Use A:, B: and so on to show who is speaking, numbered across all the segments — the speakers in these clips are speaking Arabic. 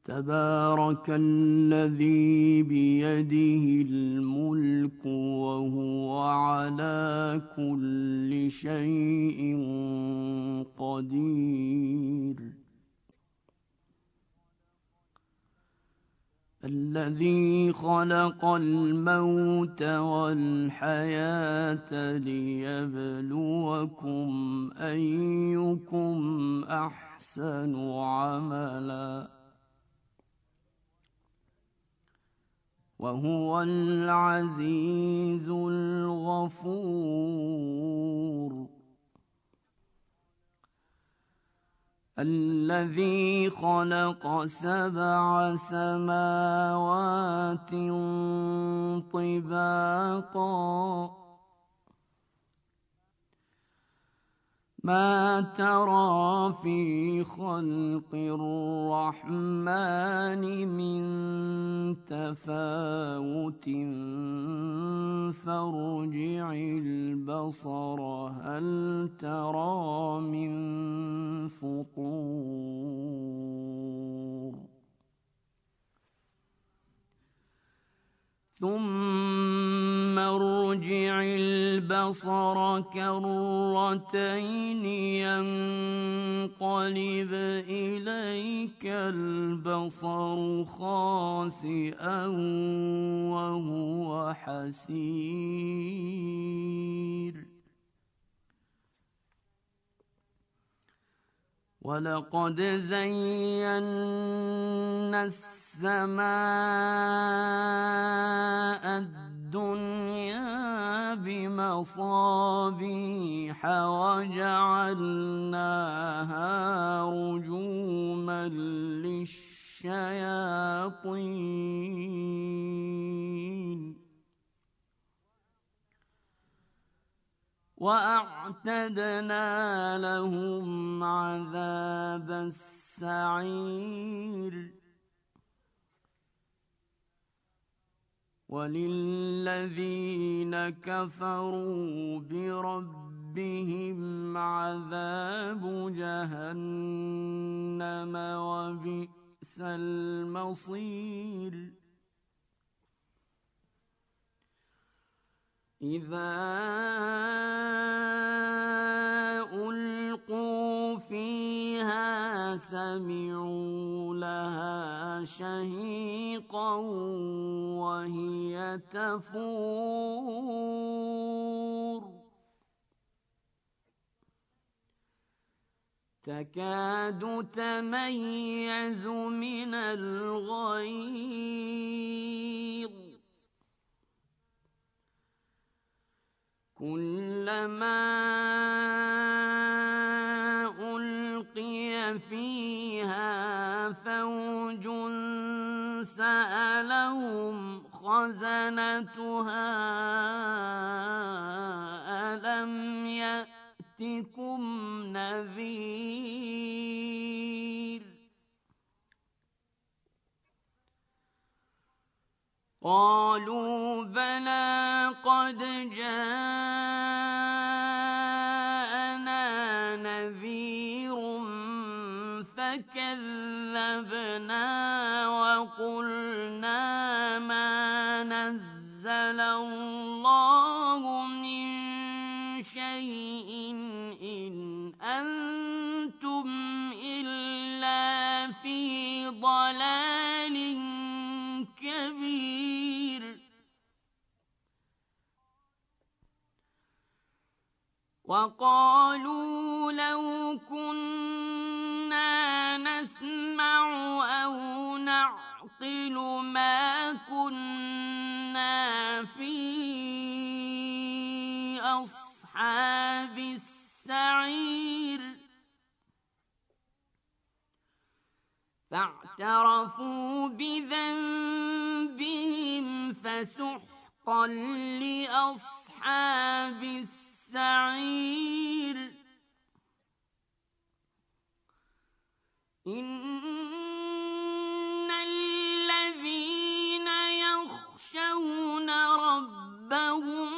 A: تبارك الذي بيده الملك وهو على كل شيء قدير الذي خلق الموت والحياة ليبلوكم أيكم أحسن عملا وهو العزيز الغفور الذي خلق 7 سماوات طباقا ما ترى في خلق الرحمن من تفاوت فارجع البصر هل ترى من فطور ثم ارجع البصر كرتين ينقلب إليك البصر خاسئا وهو حسير ولقد زينا السماء الدنيا بمصابيح وجعلناها رجوما للشياطين وأعتدنا لهم عذاب السعير وللذين كفروا بربهم عذاب جهنم وبئس المصير إذا ألقوا فيها سمعوا لها شهيقا وهي تفور تكاد تميز من الغيظ كلما ألقي فيها فوج سألهم خزنتها ألم يأتكم نذير قالوا بلى قد جاءنا نذير فكذبنا وقلنا ما نزل الله من شيء إن أنتم إلا في ضلال كبير وقالوا لو كنا نسمع أو نعقل ما كنا في أصحاب السعير فاعترفوا بذنبهم فسحقا لأصحاب السعير إن الذين يخشون ربهم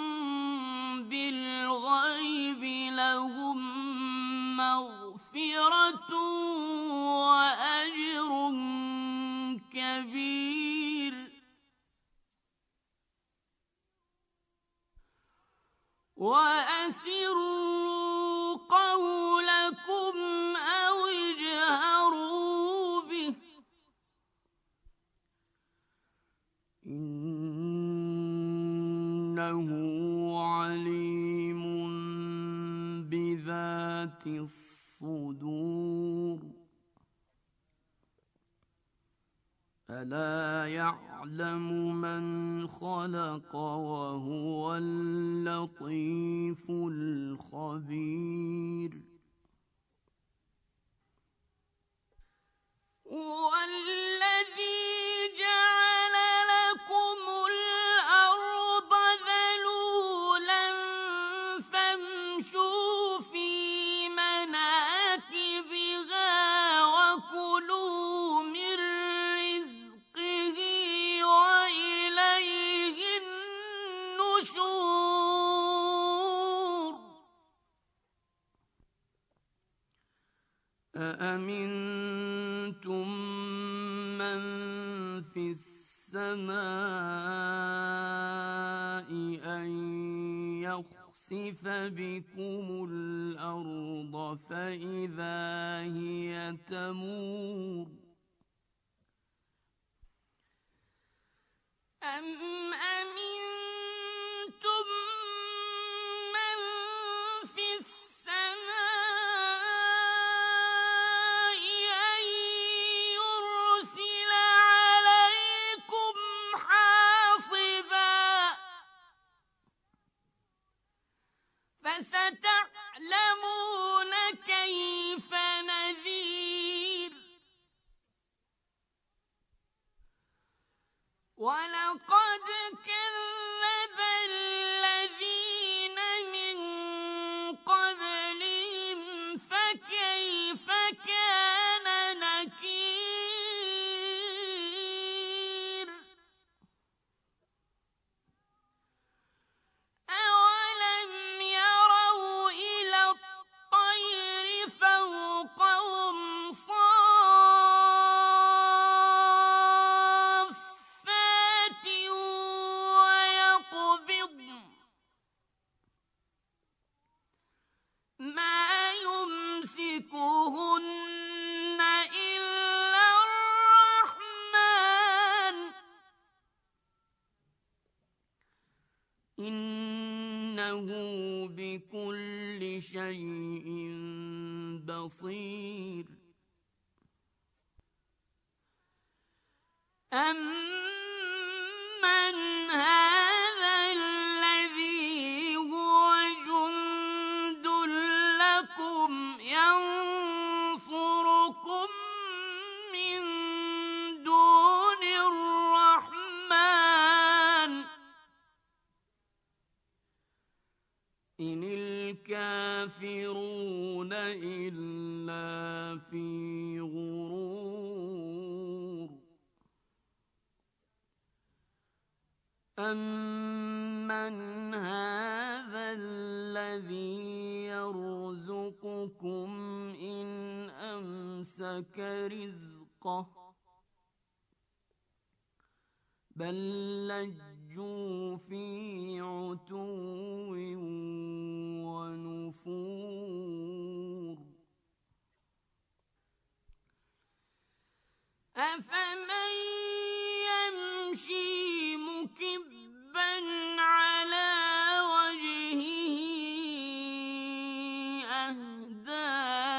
A: بالغيب لهم مغفرة وأجر ألا يعلم من خلق وهو اللطيف الخبير والذي جعل لكم الأرض ذلولا فامشوا في مناكبها وكلوا من رزقه وإليه النشور أأمنتم من في السماء أن يخسف بكم الأرض فإذا هي تمور أم أمنتم من في السماء أن يرسل عليكم حاصبا فستعلمون كيف نذير ولقد كذب الذين من قبلهم فكيف كان نكير أولم يروا إلى الطير فوقهم صافات ويقبضن ما يمسكهن إلا الرحمن إنه بكل شيء بصير أمن هذا الذي هو جند لكم ينصركم من دون الرحمن إن الكافرون إلا في غرور أمن هذا الذي يرزقكم إن أمسك رزقه بل لجوا في عتو ونفور أفمن يمشي مكبا على وجهه أهدى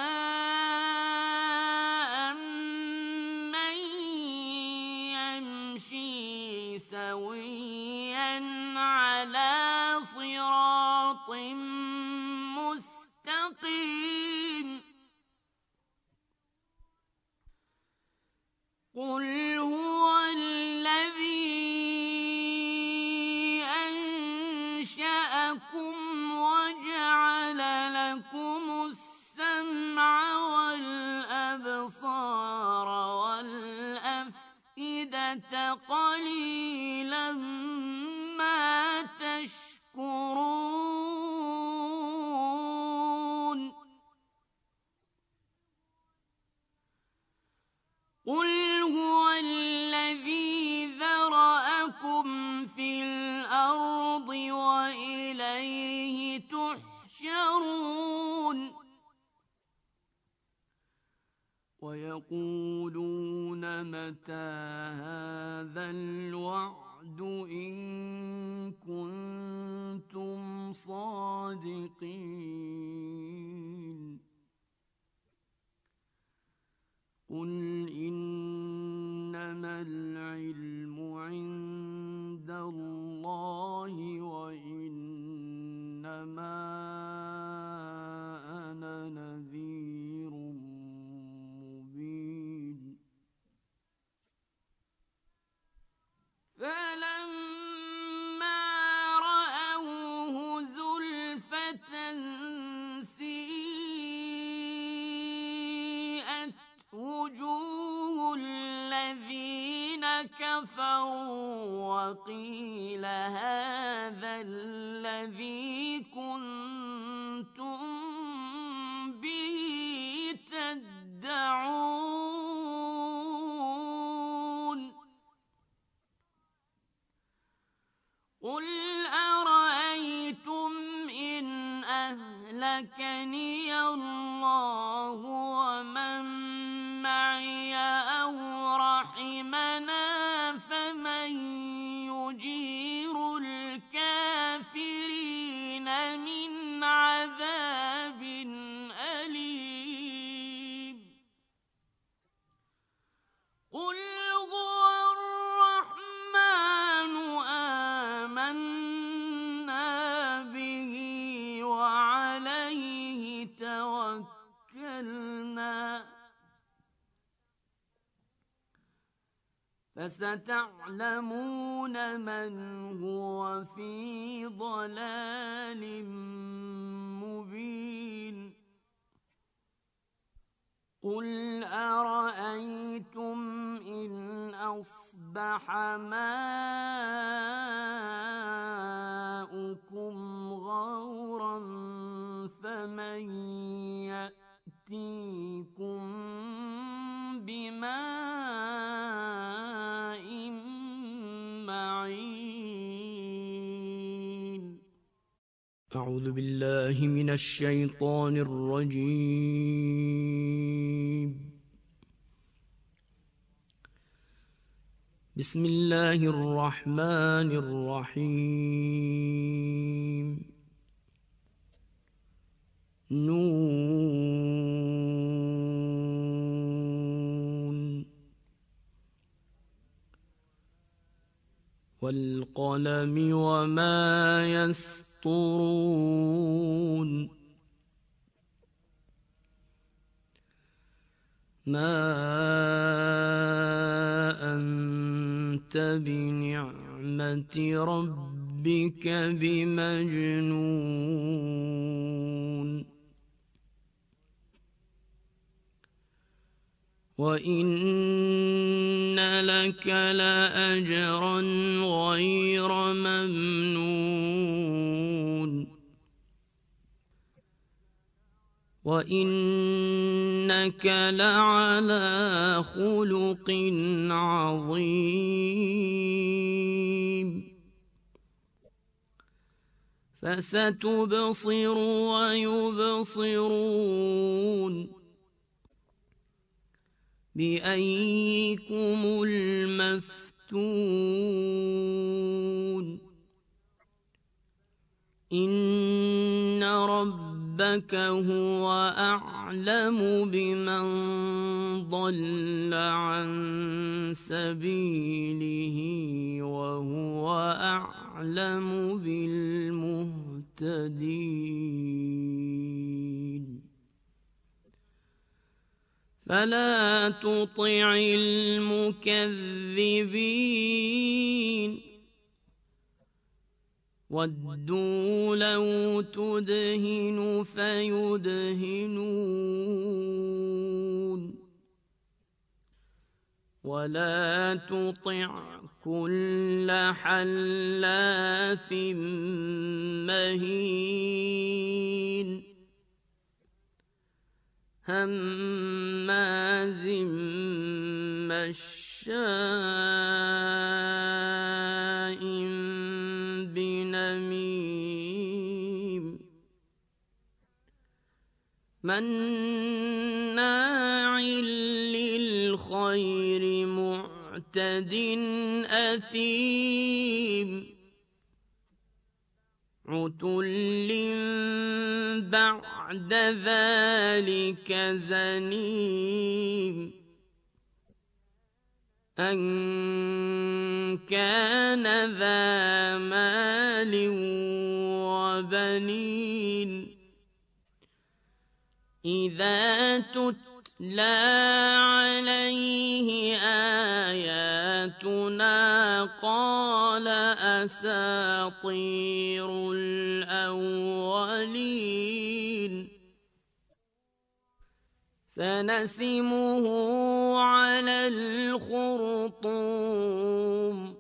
A: أمن يمشي سويا على صراط مستقيم قل هو الذي أنشأكم وجعل لكم السمع والأبصار والأفئدة قليلا ما تشكرون قل هو الذي ذرأكم في الأرض وإليه تحشرون ويقولون متى هذا الوعد إن كنتم صادقين قل إنما وُجُوهُ الَّذِينَ كَفَرُوا وَقِيلَ هَٰذَا الَّذِي كُنتُم بِهِ تَدَّعُونَ قُلْ أَرَأَيْتُمْ إِنْ أَهْلَكَنِيَ اللَّهُ وَمَن مَّعِيَ أَوْ رَحِمَنَا فَمَن يُجِيرُ الْكَافِرِينَ مِنْ عَذَابٍ أَلِيمٍ قُلْ هُوَ الرَّحْمَٰنُ آمَنَّا بِهِ وَعَلَيْهِ تَوَكَّلْنَا فَسَتَعْلَمُونَ مَنْ هُوَ فِي ضَلَالٍ مُّبِينٍ قُلْ أَرَأَيْتُمْ إِنْ أَصْبَحَ مَاؤُكُمْ غَوْرًا فَمَن يَأْتِيكُم بِمَاءٍ مَّعِينٍ أعوذ بالله من الشيطان الرجيم بسم الله الرحمن الرحيم نون والقلم وما يسطرون ما أنت بنعمة ربك بمجنون وَإِنَّ لَكَ لَأَجْرًا غَيْرَ مَمْنُونٍ وَإِنَّكَ لَعَلَىٰ خُلُقٍ عَظِيمٍ فَسَتُبْصِرُ وَيُبْصِرُونَ بِأَييِّكُمُ الْمَفْتُونُ إِنَّ رَبَّكَ هُوَ أَعْلَمُ بِمَن ضَلَّ عَن سَبِيلِهِ وَهُوَ أَعْلَمُ بِالْمُهْتَدِينَ فَلَا تُطِعِ الْمُكَذِّبِينَ وَدُّوا لَوْ تُدْهِنُ فَيُدْهِنُونَ وَلَا تُطِعْ كُلَّ حَلَّافٍ مَّهِينٍ هَمَّازٍ مَّشَّاءٍ بِنَمِيمٍ مَّنَّاعٍ لِّلْخَيْرِ مُعْتَدٍ أَثِيمٍ عُتُلٍّ بَعْدَ ذَٰلِكَ زَنِيمٍ أَن كَانَ ذَا مَالٍ وَبَنِينَ إِذَا تُتْلَىٰ عَلَيْهِ آيَاتُنَا قَالَ أَسَاطِيرُ الْأَوَّلِينَ سَنَسِمُهُ الْخُرْطُومِ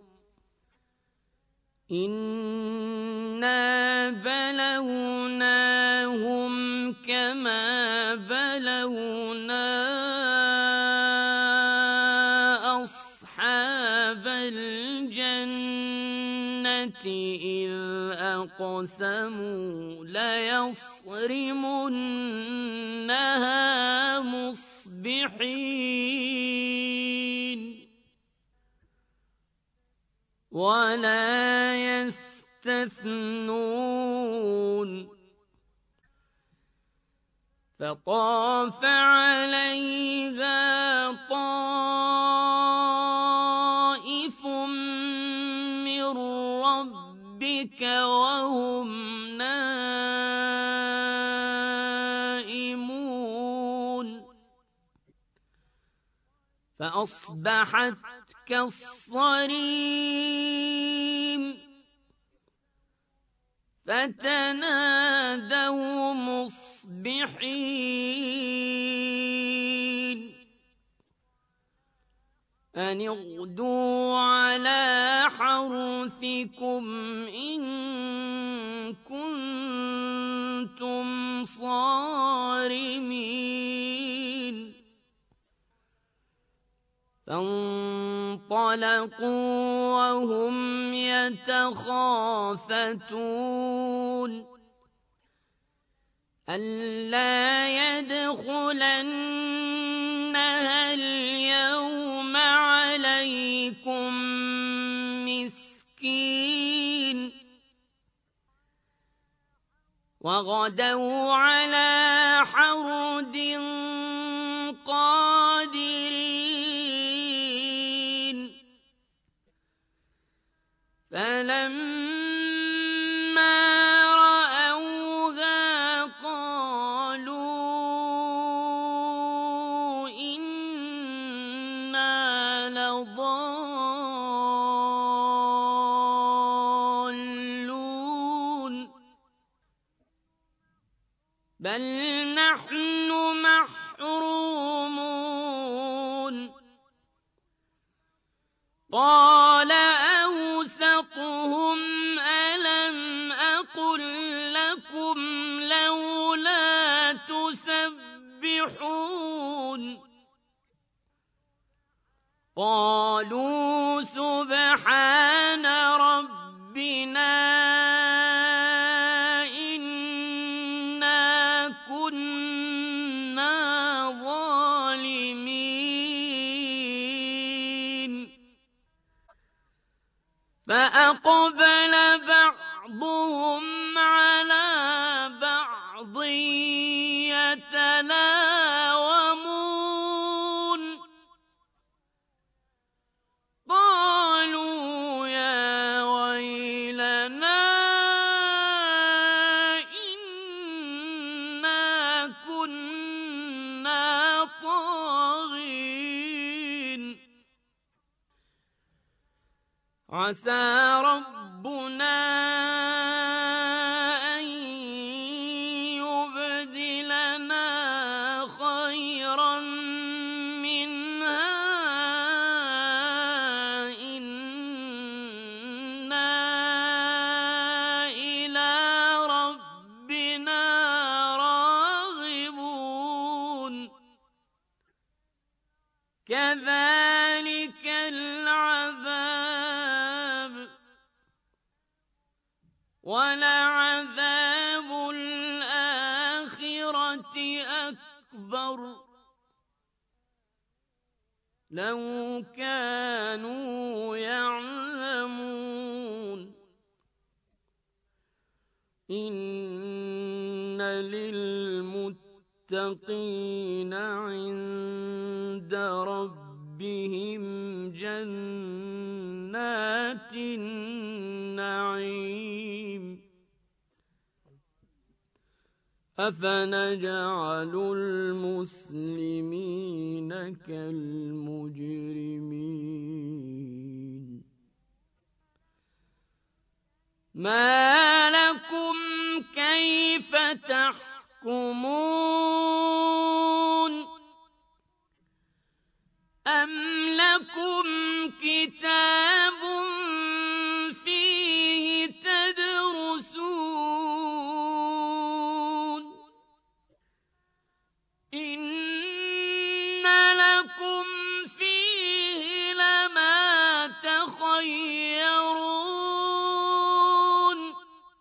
A: إِنَّا بَلَوْنَاهُمْ كَمَا بَلَوْنَا أَصْحَابَ الْجَنَّةِ إِذْ أَقْسَمُوا لَيَصْرِمُنَّهَا مُصْبِحِينَ وَلَا يَسْتَثْنُونَ فَطَافَ عَلَيْهَا طَائِفٌ مِّن رَّبِّكَ وَهُمْ نَائِمُونَ فَأَصْبَحَتْ كَالصَّرِيمِ فَتَنَادَوْا مُصْبِحِينَ أَنِ اغْدُوا عَلَىٰ حَرْثِكُمْ إِن كُنتُمْ صَارِمِينَ فَانطَلَقُوا وَهُمْ يَتَخَافَتُونَ أَلَّا يَدْخُلَنَّهَا الْيَوْمَ عَلَيْكُم مِّسْكِينٌ وَغَدَوْا عَلَىٰ حَرْدٍ قَادِرِينَ فَلَمَّا رَأَوْهَا قَالُوا إِنَّا لَضَالُّونَ بَلْ نَحْنُ مَحْرُومُونَ قَالَ أَوْسَطُهُمْ أَلَمْ أَقُل لَّكُمْ لَوْلَا تُسَبِّحُونَ قَالُوا سُبْحَانَ رَبِّنَا إِنَّا كُنَّا ظَالِمِينَ فَأَقْبَلَ بَعْضُهُمْ عَلَىٰ بَعْضٍ يَتَلَاوَمُونَ قَالُوا يَا وَيْلَنَا إِنَّا كُنَّا طَاغِينَ عَسَىٰ رَبُّنَا أَن يُبْدِلَنَا خَيْرًا مِّنْهَا إِنَّا إِلَىٰ رَبِّنَا راغبون كَذَٰلِكَ الْعَذَابُ وَلَعَذَابُ الْآخِرَةِ أَكْبَرُ لَوْ كَانُوا يَعْلَمُونَ إِنَّ لِلْمُتَّقِينَ عِندَ رَبِّهِمْ جَنَّاتِ النَّعِيمِ أَفَنَجْعَلُ الْمُسْلِمِينَ كَالْمُجْرِمِينَ مَا لَكُمْ كَيْفَ تَحْكُمُونَ أَمْ لَكُمْ كِتَابٌ فِيهِ تَدْرُسُونَ إِنَّ لَكُمْ فِيهِ لَمَا تَخَيَّرُونَ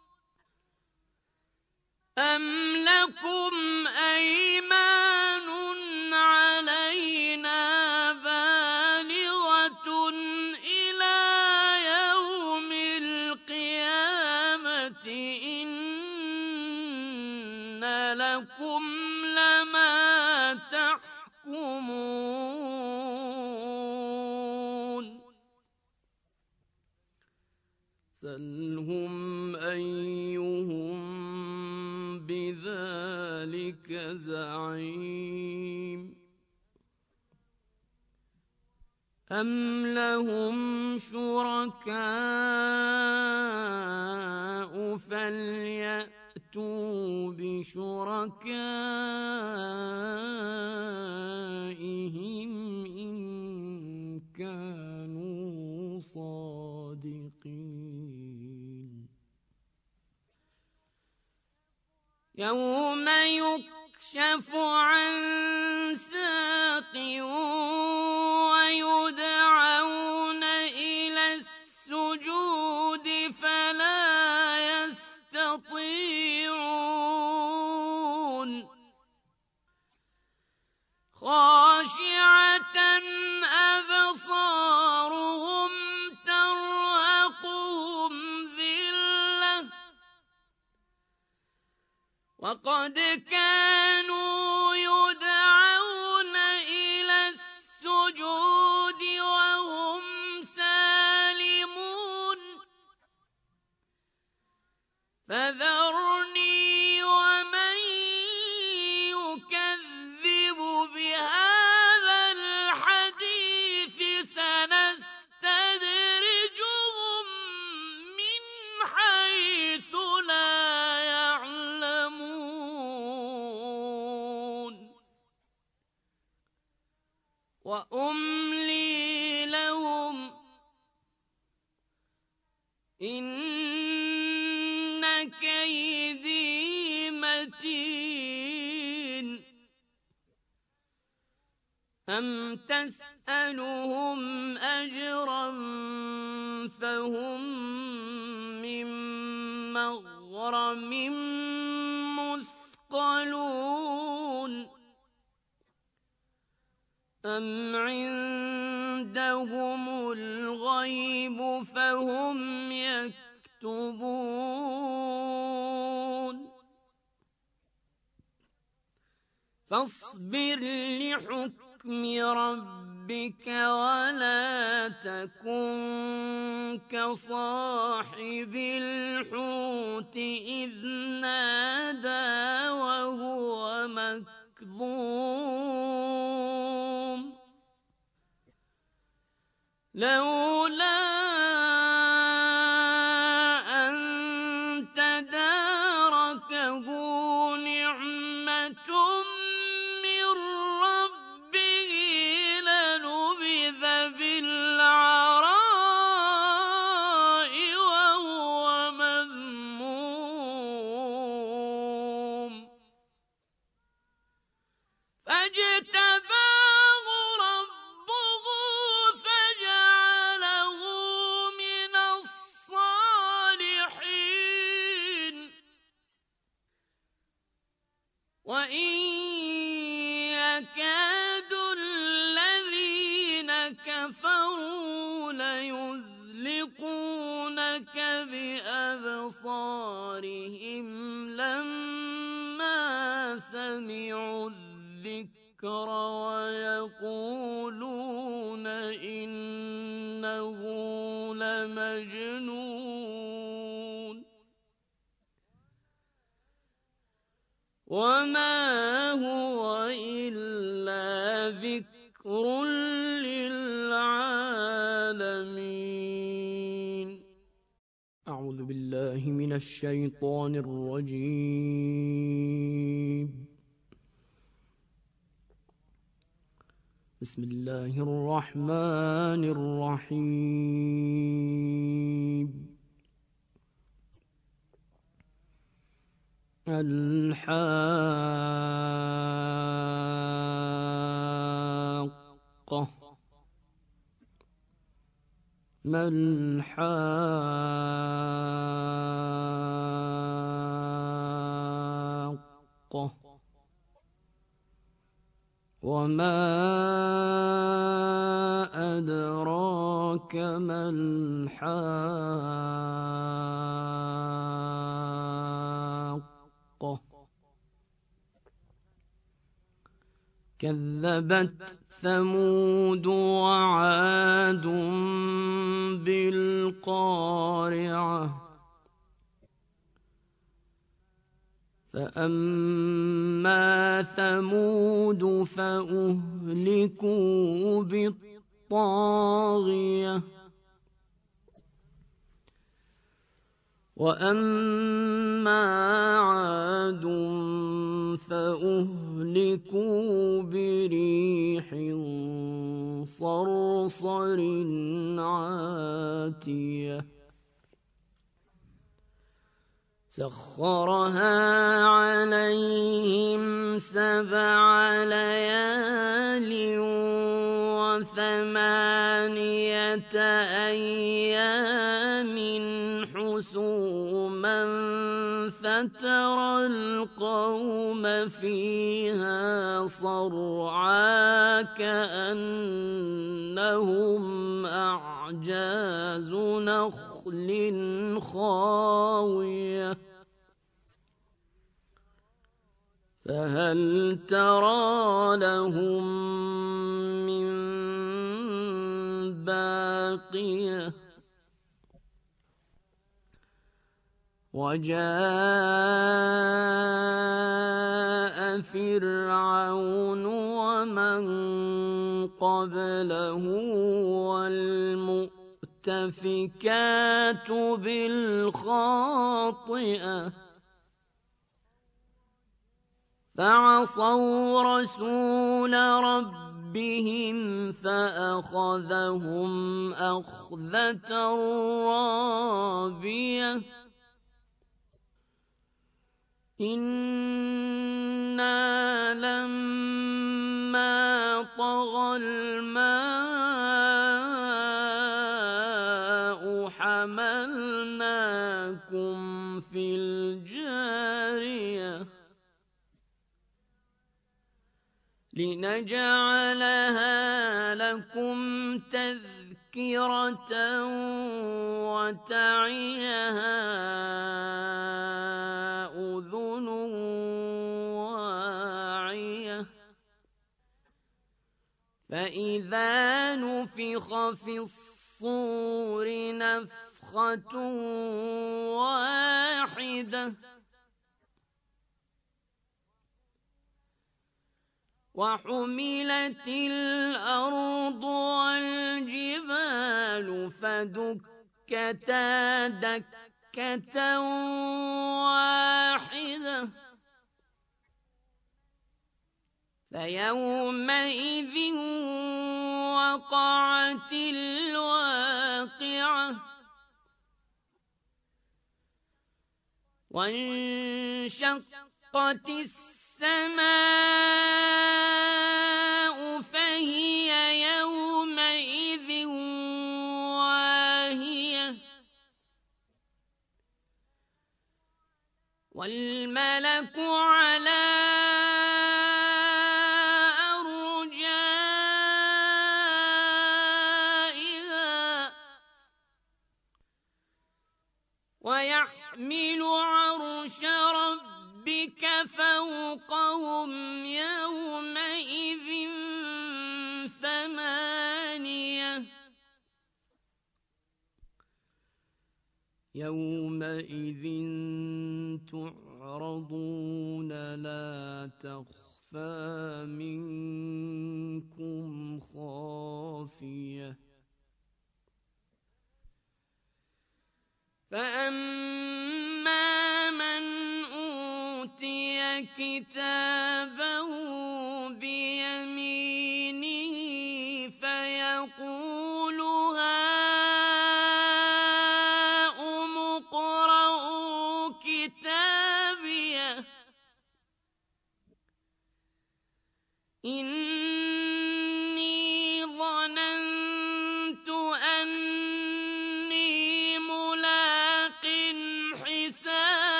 A: أَمْ لَكُمْ أَيْمَانٌ عَلَيْنَا بَالِغَةٌ إِلَىٰ يَوْمِ الْقِيَامَةِ إِنَّ لَكُمْ لَمَا تَحْكُمُونَ سَلْهُمْ أَيُّهُم بِذَٰلِكَ زَعِيمٌ أَمْ لَهُمْ شُرَكَاءُ فَلْيَأْتُوا بِشُرَكَائِهِمْ إِن كَانُوا صَادِقِينَ يَوْمَ يُكْشَفُ عَن سَاقٍ وَيُدْعَوْنَ إِلَى السُّجُودِ فَلَا يَسْتَطِيعُونَ خَاشِعَةً أَبْصَارُهُمْ تَرْهَقُهُمْ ذِلَّةٌ وَقَدْ كَانُوا يُدْعَوْنَ إِلَى السُّجُودِ وَهُمْ سَالِمُونَ فَذَرْنِي وَمَن يُكَذِّبُ بِهَٰذَا الْحَدِيثِ سَنَسْتَدْرِجُهُم مِّنْ حَيْثُ لَا يَعْلَمُونَ وَأُمْلِي لَهُمْ إِنَّ كَيْدِي مَتِينٌ أَمْ تَسْأَلُهُمْ أَجْرًا فَهُم مِّن مَّغْرَمٍ مُّثْقَلُونَ أَمْ عِندَهُمُ الْغَيْبُ فَهُمْ يَكْتُبُونَ فَاصْبِرْ لِحُكْمِ رَبِّكَ وَلَا تَكُن كَصَاحِبِ الْحُوتِ إِذْ نَادَىٰ وَهُوَ مَكْظُومٌ لَّوْلَا أَن تَدَارَكَهُ نِعْمَةٌ مِّن رَّبِّهِ لَنُبِذَ بِالْعَرَاءِ وَهُوَ مَذْمُومٌ فَاجْتَبَاهُ رَبُّهُ فَجَعَلَهُ مِنَ الصَّالِحِينَ وَإِن يَكَادُ الَّذِينَ كَفَرُوا لَيُزْلِقُونَكَ بِأَبْصَارِهِمْ لَمَّا سَمِعُوا الذِّكْرَ وَيَقُولُونَ إِنَّهُ لَمَجْنُونٌ وَمَا هُوَ إِلَّا ذِكْرٌ لِّلْعَالَمِينَ أعوذ بالله من الشيطان الرجيم بسم الله الرحمن الرحيم الحاقة ما الحاقة وما أدراك ما الحاقة كذبت ثمود وعاد بالقارعة فأما ثمود فأهلكوا بالطاغية وأما عاد فأهلكوا بريح صرصر عاتية سخرها عليهم 7 ليال و8 أيام حسوما فترى القوم فيها صرعى كأنهم أعجاز نخل خاوية فهل ترى لهم من باقية وجاء فرعون ومن قبله والمؤتفكات بالخاطئة فعصوا رسول ربهم فأخذهم أخذة رابية إنا لما طغى الماء حملناكم في الجارية لنجعلها لكم تذكرة وتعيها أذن واعية فإذا نفخ في الصور نفخة واحدة وحملت الأرض والجبال فدكتا دكة واحدة فيومئذ وقعت الواقعة وانشقت السماء فهي يومئذ واهية والملك على أرجائها ويحمل عرش ربك فوقهم يومئذ 8 يومئذ تعرضون لا تخفى منكم خافية فأما من أوتي كتابه بيمينه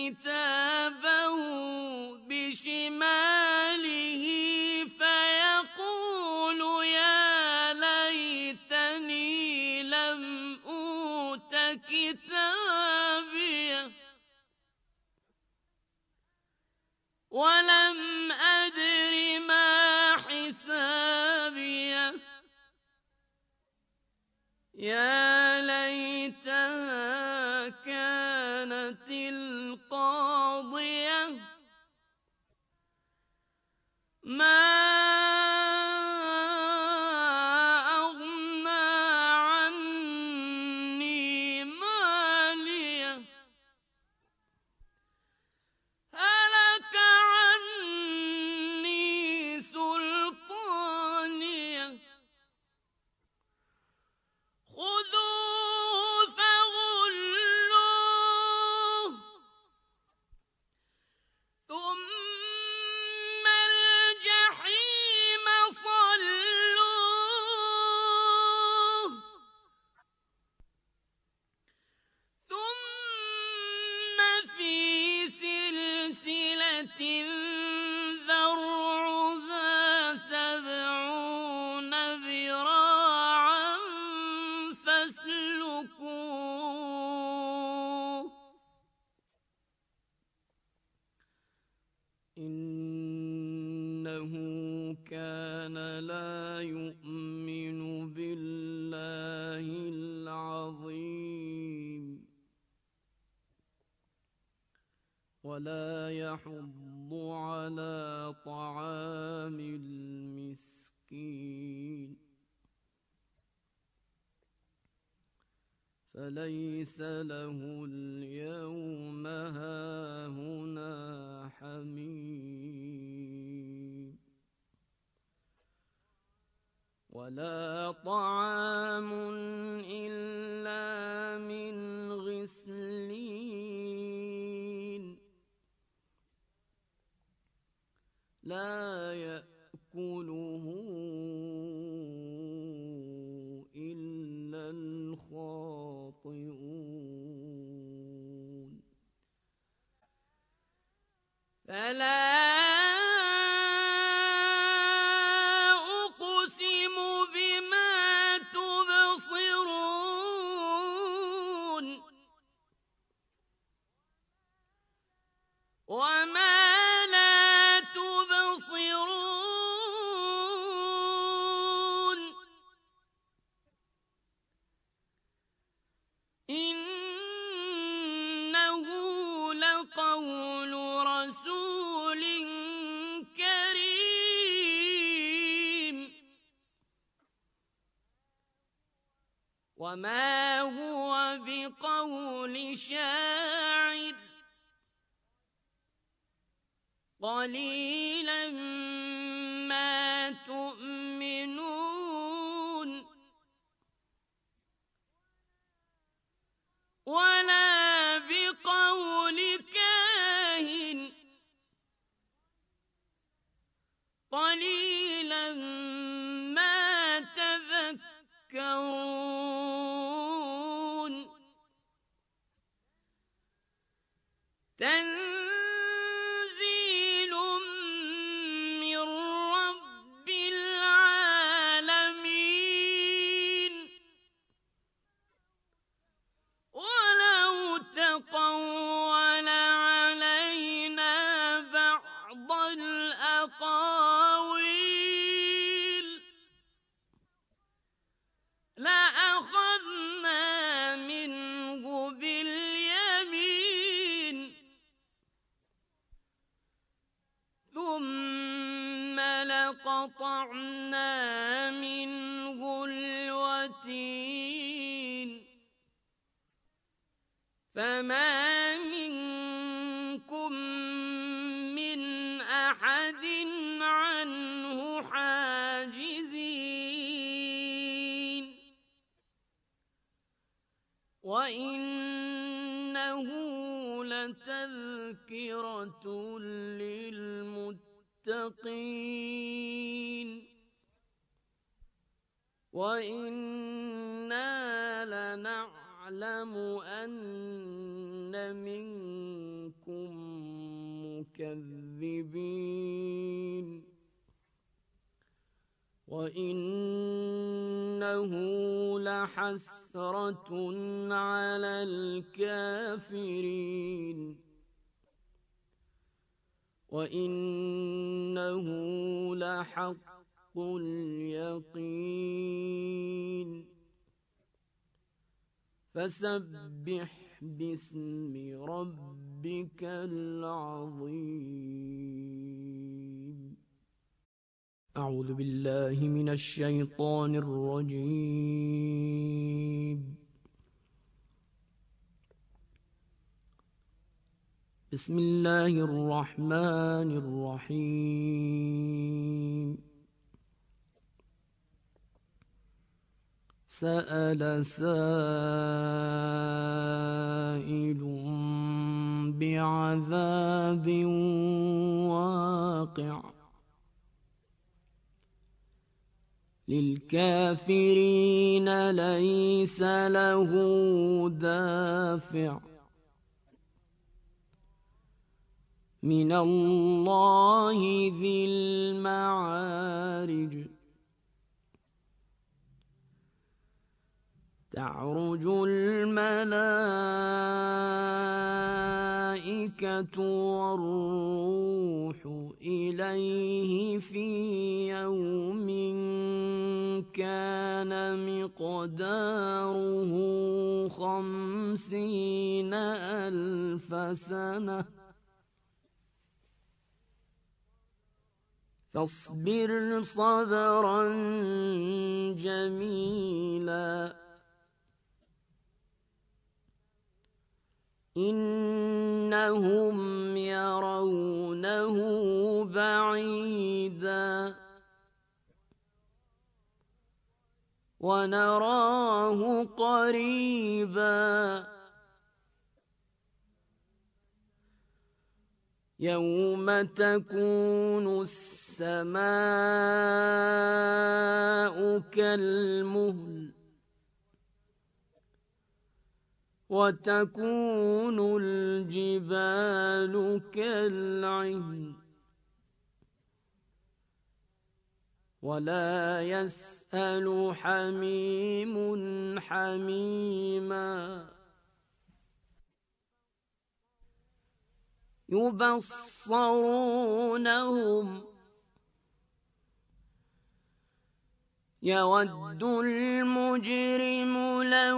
A: كتابه بشماله فيقول يا ليتني لم أوت كتابيه ولم أدر ما حسابيه يا ليتها كانت القاضية ما أغنى عني ماليه هلك عني سلطانيه خذوه فغلوه ثم الجحيم صلوه ثم في سلسلة ذرعها 70 ذراعا فاسلكوه إنه كان لا يؤمن بالله العظيم ولا يحض على طعام المسكين فليس له اليوم هاهنا حميم ولا طعام إلا من غسلين لا يأكله إلا الخاطئون فلا أقسم بما تبصرون وما لا تبصرون إنه لقول رسول كريم وما هو بقول شاعر قليلا ما تؤمنون ولا بقول كاهن قليلا ما تذكرون تنزيل من رب العالمين ولو تقول علينا بعض الأقاويل لأخذنا منه باليمين ثم لقطعنا منه الوتين فما منكم من أحد عنه حاجزين وإنه لتذكرة للمتقين وإنا لنعلم أن منكم المكذبين وإنه لحسرة على الكافرين وإنه لحق اليقين فسبح باسم ربك العظيم. أعوذ بالله من الشيطان الرجيم. بسم الله الرحمن الرحيم. سأل سائل بعذاب واقع للكافرين ليس له دافع من الله ذي المعارج تعرج الملائكة والروح إليه في يوم كان مقداره 50,000 سنة فاصبر صبرا جميلا إنهم يرونه بعيدا ونراه قريبا يوم تكون السماء كالمهل وتكون الجبال كالعهن ولا يسأل حميم حميما يبصرونهم يود المجرم لو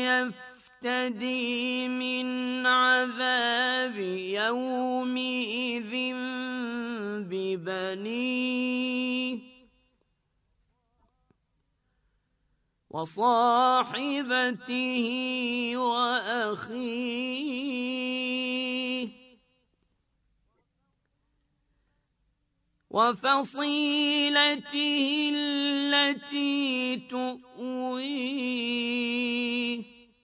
A: يفتدي من عذاب يومئذ ببنيه وصاحبته وأخيه وفصيلته التي تؤويه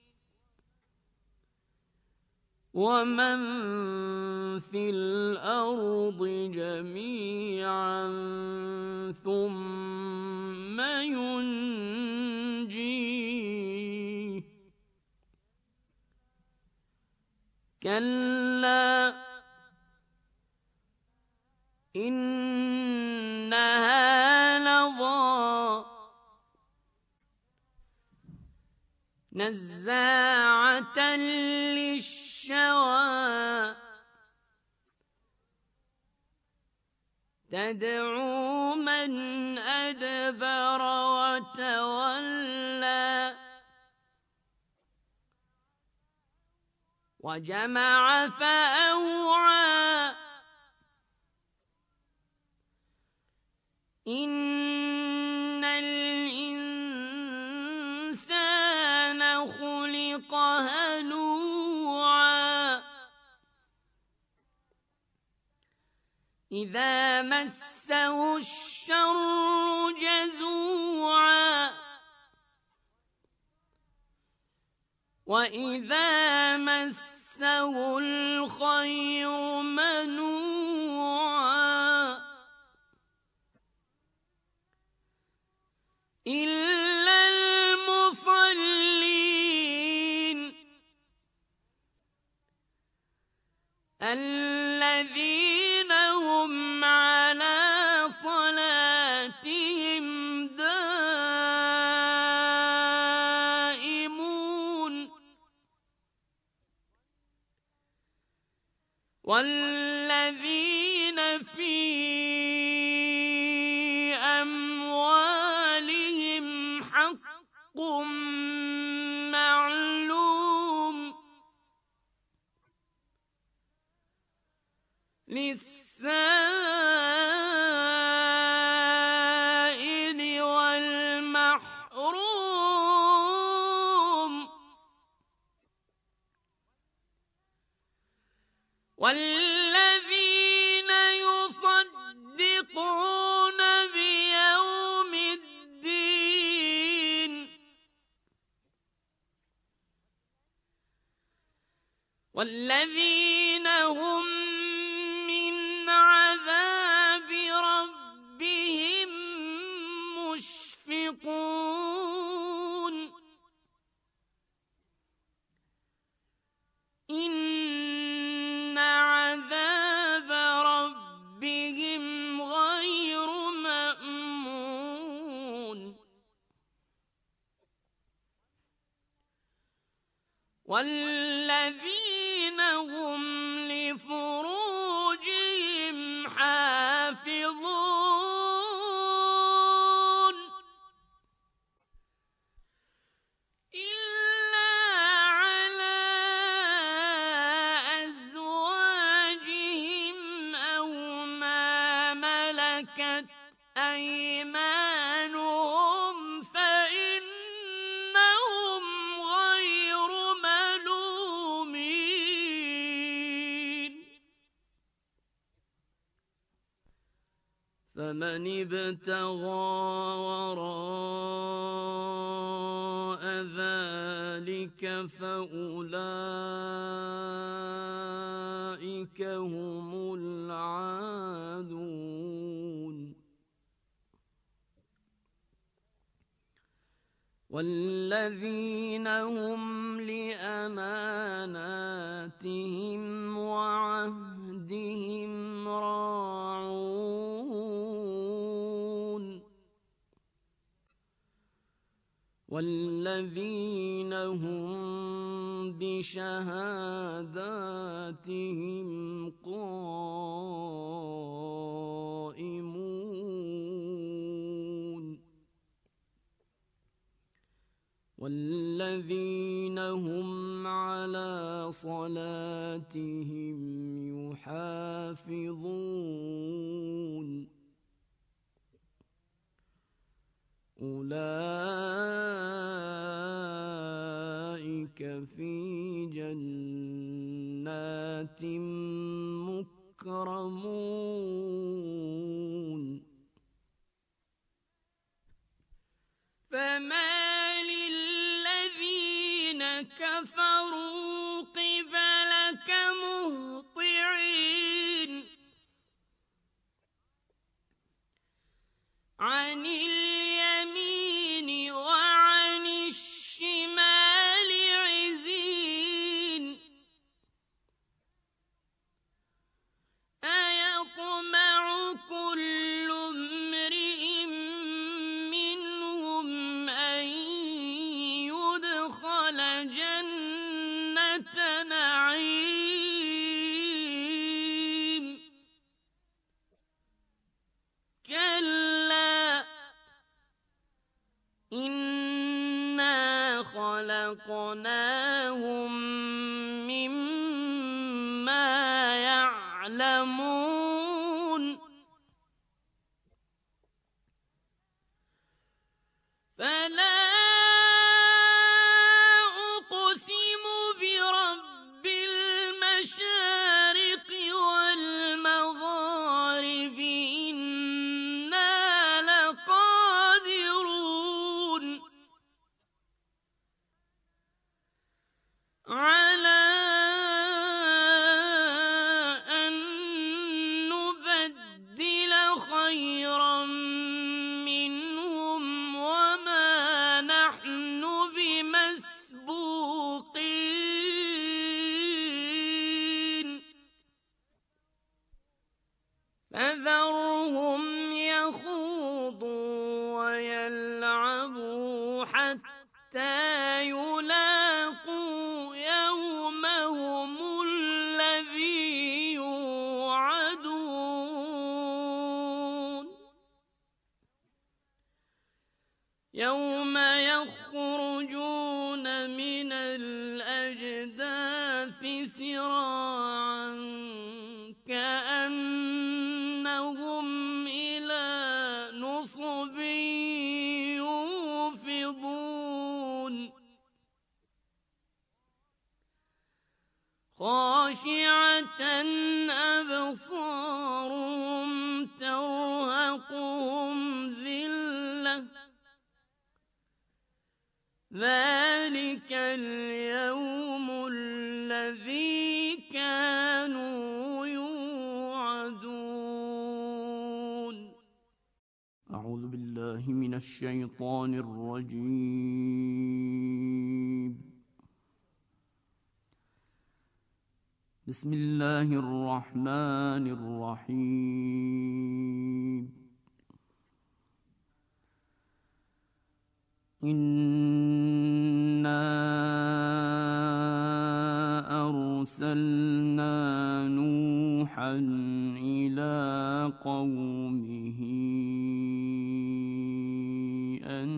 A: ومن في الأرض جميعا ثم ينجيه كلا إنها لظى نزاعة للشوى تدعو من أدبر وتولى وجمع فأوعى إن الإنسان خلق هلوعا إذا مسه الشر جزوعا وإذا مسه الخير منوعا إلا المصلين الذين وَالَّذِينَ فِي أَمْوَالِهِمْ حَقٌّ مَّعْلُومٌ لِّلسَّائِلِ وَالْمَحْرُومِ وَالَّذِينَ يُصَدِّقُونَ بِيَوْمِ الدِّينِ وَالَّذِينَ هُم مِّنْ عَذَابِ رَبِّهِم مُّشْفِقُونَ إِنَّ عَذَابَ رَبِّهِمْ غَيْرُ مَأْمُونٍ وَالَّذِينَ هُمْ لِفُرُوجِهِمْ حَافِظُونَ إِلَّا عَلَىٰ أَزْوَاجِهِمْ أَوْ مَا مَلَكَتْ أَيْمَانُهُمْ فَإِنَّهُمْ غَيْرُ مَلُومِينَ فَمَنِ ابْتَغَىٰ وَرَاءَ ذَٰلِكَ فَأُولَٰئِكَ هُمُ الْعَادُونَ وَالَّذِينَ هُمْ لِأَمَانَاتِهِمْ وَعَهْدِهِمْ رَاعُونَ وَالَّذِينَ هُم بِشَهَادَاتِهِمْ قَائِمُونَ وَالَّذِينَ هُمْ عَلَىٰ صَلَاتِهِمْ يُحَافِظُونَ أُولَٰئِكَ فِي جَنَّاتٍ مُّكْرَمُونَ فَمَالِ الَّذِينَ كَفَرُوا قِبَلَكَ مُهْطِعِينَ عَنِ الْيَمِينِ وَعَنِ الشِّمَالِ عِزِينَ أَيَطْمَعُ كُلُّ امْرِئٍ مِّنْهُمْ أَن يُدْخَلَ جَنَّةَ نَعِيمٍ كَلَّا إِنَّا خَلَقْنَاهُم مِّمَّا يَعْلَمُونَ فَلَا أُقْسِمُ بِرَبِّ الْمَشَارِقِ وَالْمَغَارِبِ إِنَّا لَقَادِرُونَ عَلَىٰ أَن نُّبَدِّلَ خَيْرًا مِّنْهُمْ وَمَا نَحْنُ بِمَسْبُوقِينَ فَذَرْهُمْ يَخُوضُوا وَيَلْعَبُوا حَتَّىٰ يُلَاقُوا يَوْمَهُمُ الَّذِي يوم يخرجون من الأجداث سراعا كأنهم إلى نصب يوفضون خاشعة أبصارهم ترهقهم ذلة ذلك اليوم الذي كانوا يوعدون. أعوذ بالله من الشيطان الرجيم. بسم الله الرحمن الرحيم. إنا أرسلنا نوحا إلى قومه أن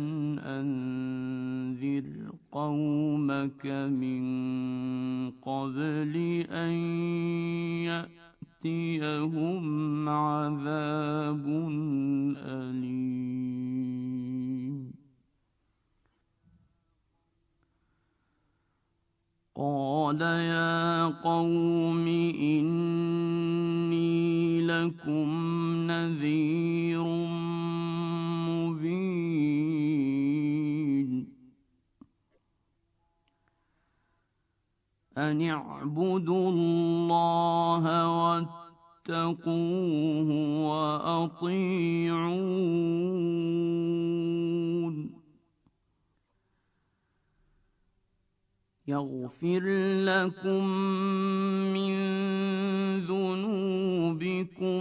A: أنذر قومك من قبل أن يأتيهم عذاب أليم. قال يا قوم إني لكم نذير مبين أن اعبدوا الله واتقوه وأطيعون يغفر لكم من ذنوبكم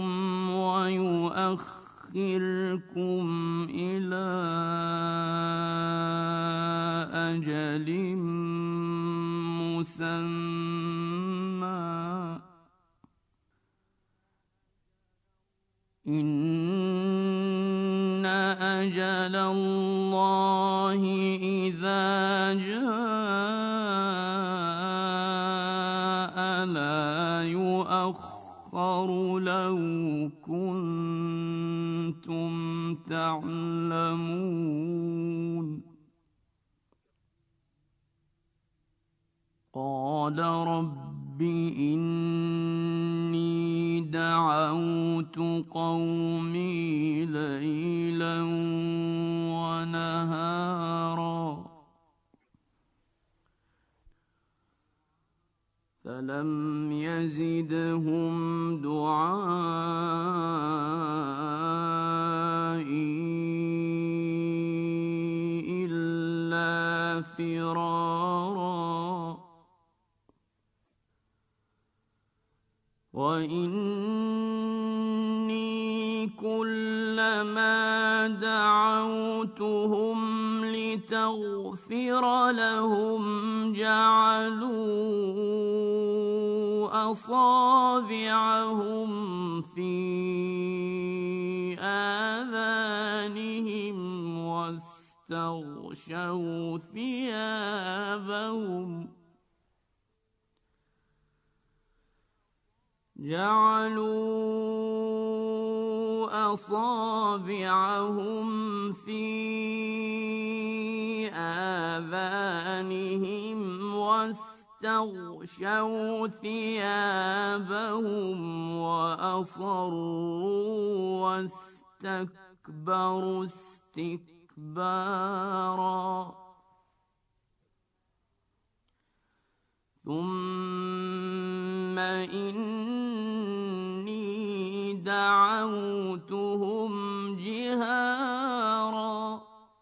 A: ويؤخركم إلى أجل مسمى إن أجل الله إذا جاء لا يؤخر لو كنتم تعلمون. قال رب إني دعوت قومي ليلا ونهارا فلم يزدهم دعائي إلا فرارا وإني كلما دعوتهم لتغفر لهم جعلوا أصابعهم في آذانهم واستغشوا ثيابهم جعلوا أصابعهم في آذانهم واستغشوا ثيابهم وأصروا واستكبروا استكبارا ثم إني دعوتهم جهارا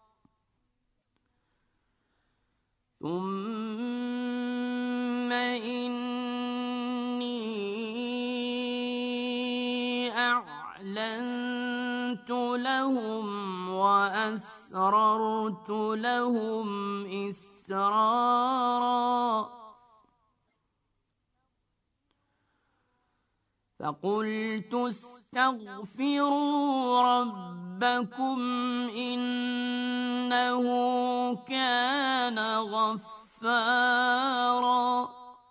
A: ثم إني أعلنت لهم وأسررت لهم إسرارا فقلت استغفروا ربكم إنه إنه كان غفارا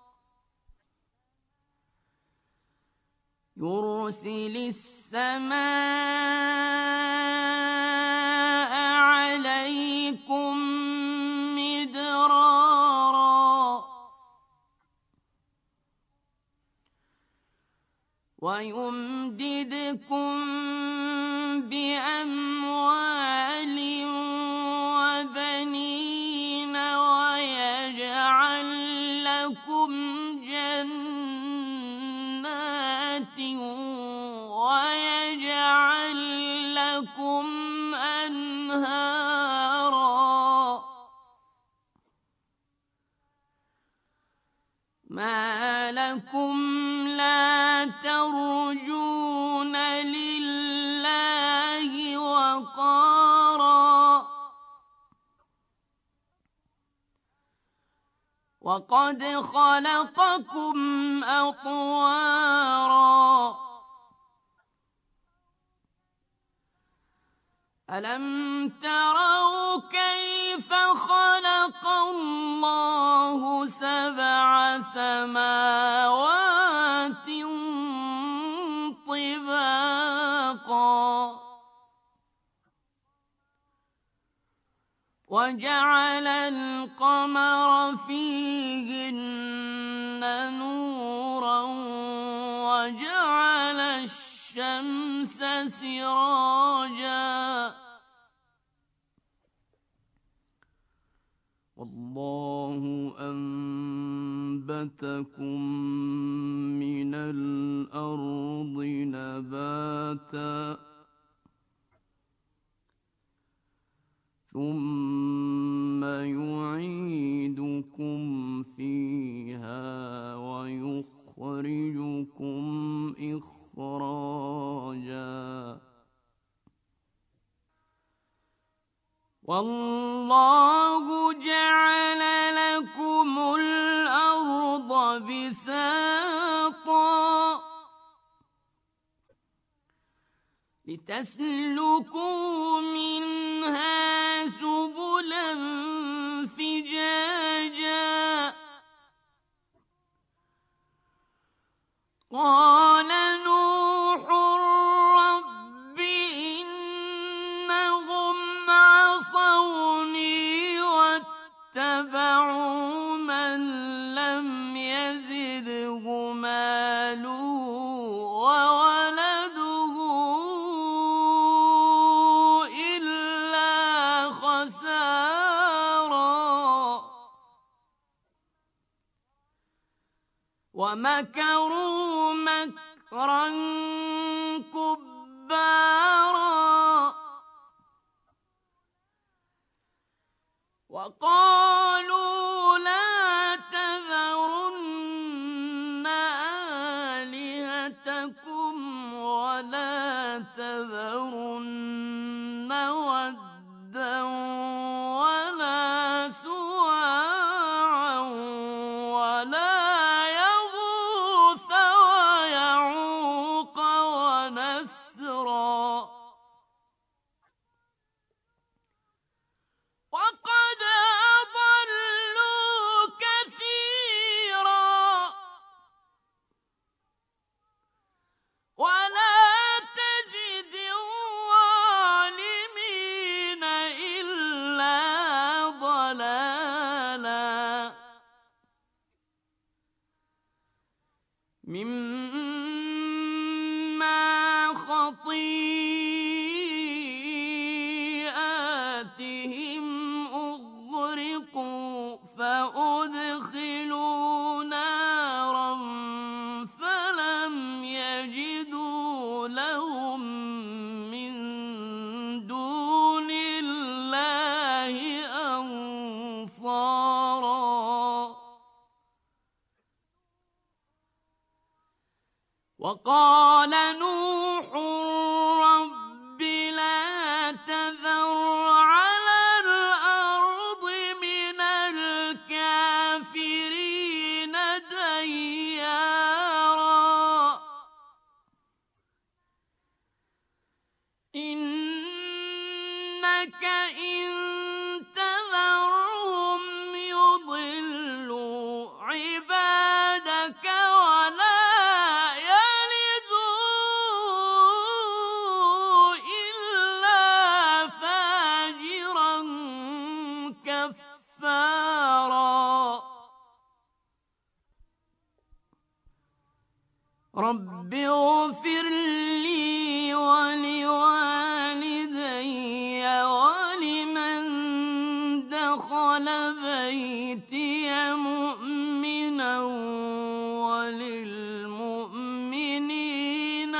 A: يرسل السماء عليكم مدرارا ويمددكم بأموال وبنين ويجعل لكم جنات ويجعل لكم أنهارا ما لكم لا ترجون لله وقارا وقد خلقكم أطوارا ألم تروا كيف خلق الله سبع سماوات طباقا وجعل القمر فيهن نورا وجعل الشمس سراجا والله أنبتكم من الأرض نباتا ثم يعيدكم فيها ويخرجكم إخراجا والله جعل لكم الأرض بساطا لتسلكوا منها سبلا فجاجا قال نوح رب إنهم عصوني واتبعوا من لم يزده ماله وولده إلا خسارا ومكروا مكرا كبارا وقالوا لا تذرن آلهتكم ولا تذرن ودا ولا سواعا ولا يغوث ويعوق ونسرا وقد أضلوا كثيرا ولا تزد الظالمين إلا ضلالا مما خطيئاتهم أغرقوا فأدخلوا نارا فلم يجدوا لهم من دون الله أنصارا وقال نوح رب لا تذر على الأرض من الكافرين ديارا إنك إن رب اغفر لي ولوالدي ولمن دخل بيتي مؤمنا وللمؤمنين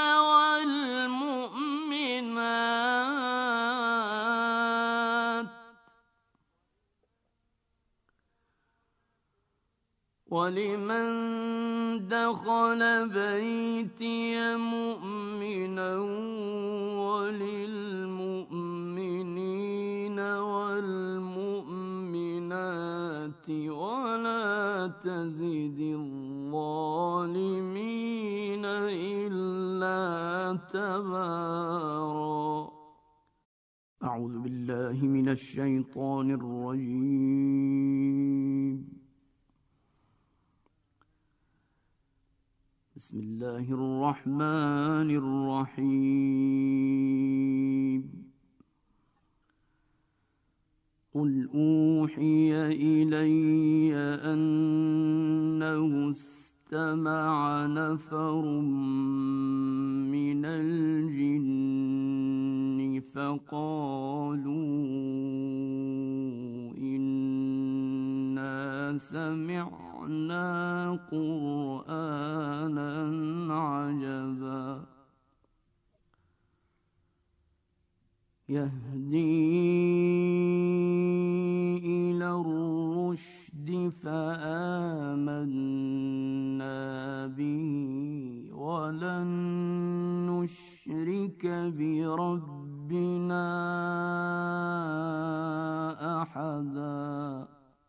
A: والمؤمنات ولا تزد الظالمين إلا تبارا. أعوذ بالله من الشيطان الرجيم. بسم الله الرحمن الرحيم. قل أوحي إلي أنه استمع نفر من الجن فقالوا إنا سمعنا قرآنا عجبا يهدي إلى الرشد فآمنا به ولن نشرك بربنا أحدا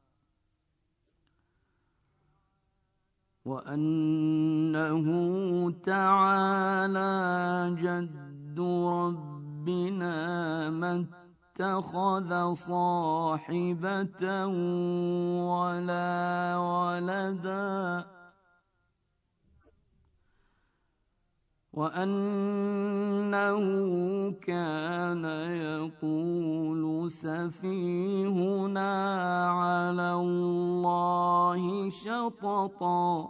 A: وأنه تعالى جد ربنا ما اتخذ صاحبة ولا ولدا وأنه كان يقول سفيهنا على الله شططا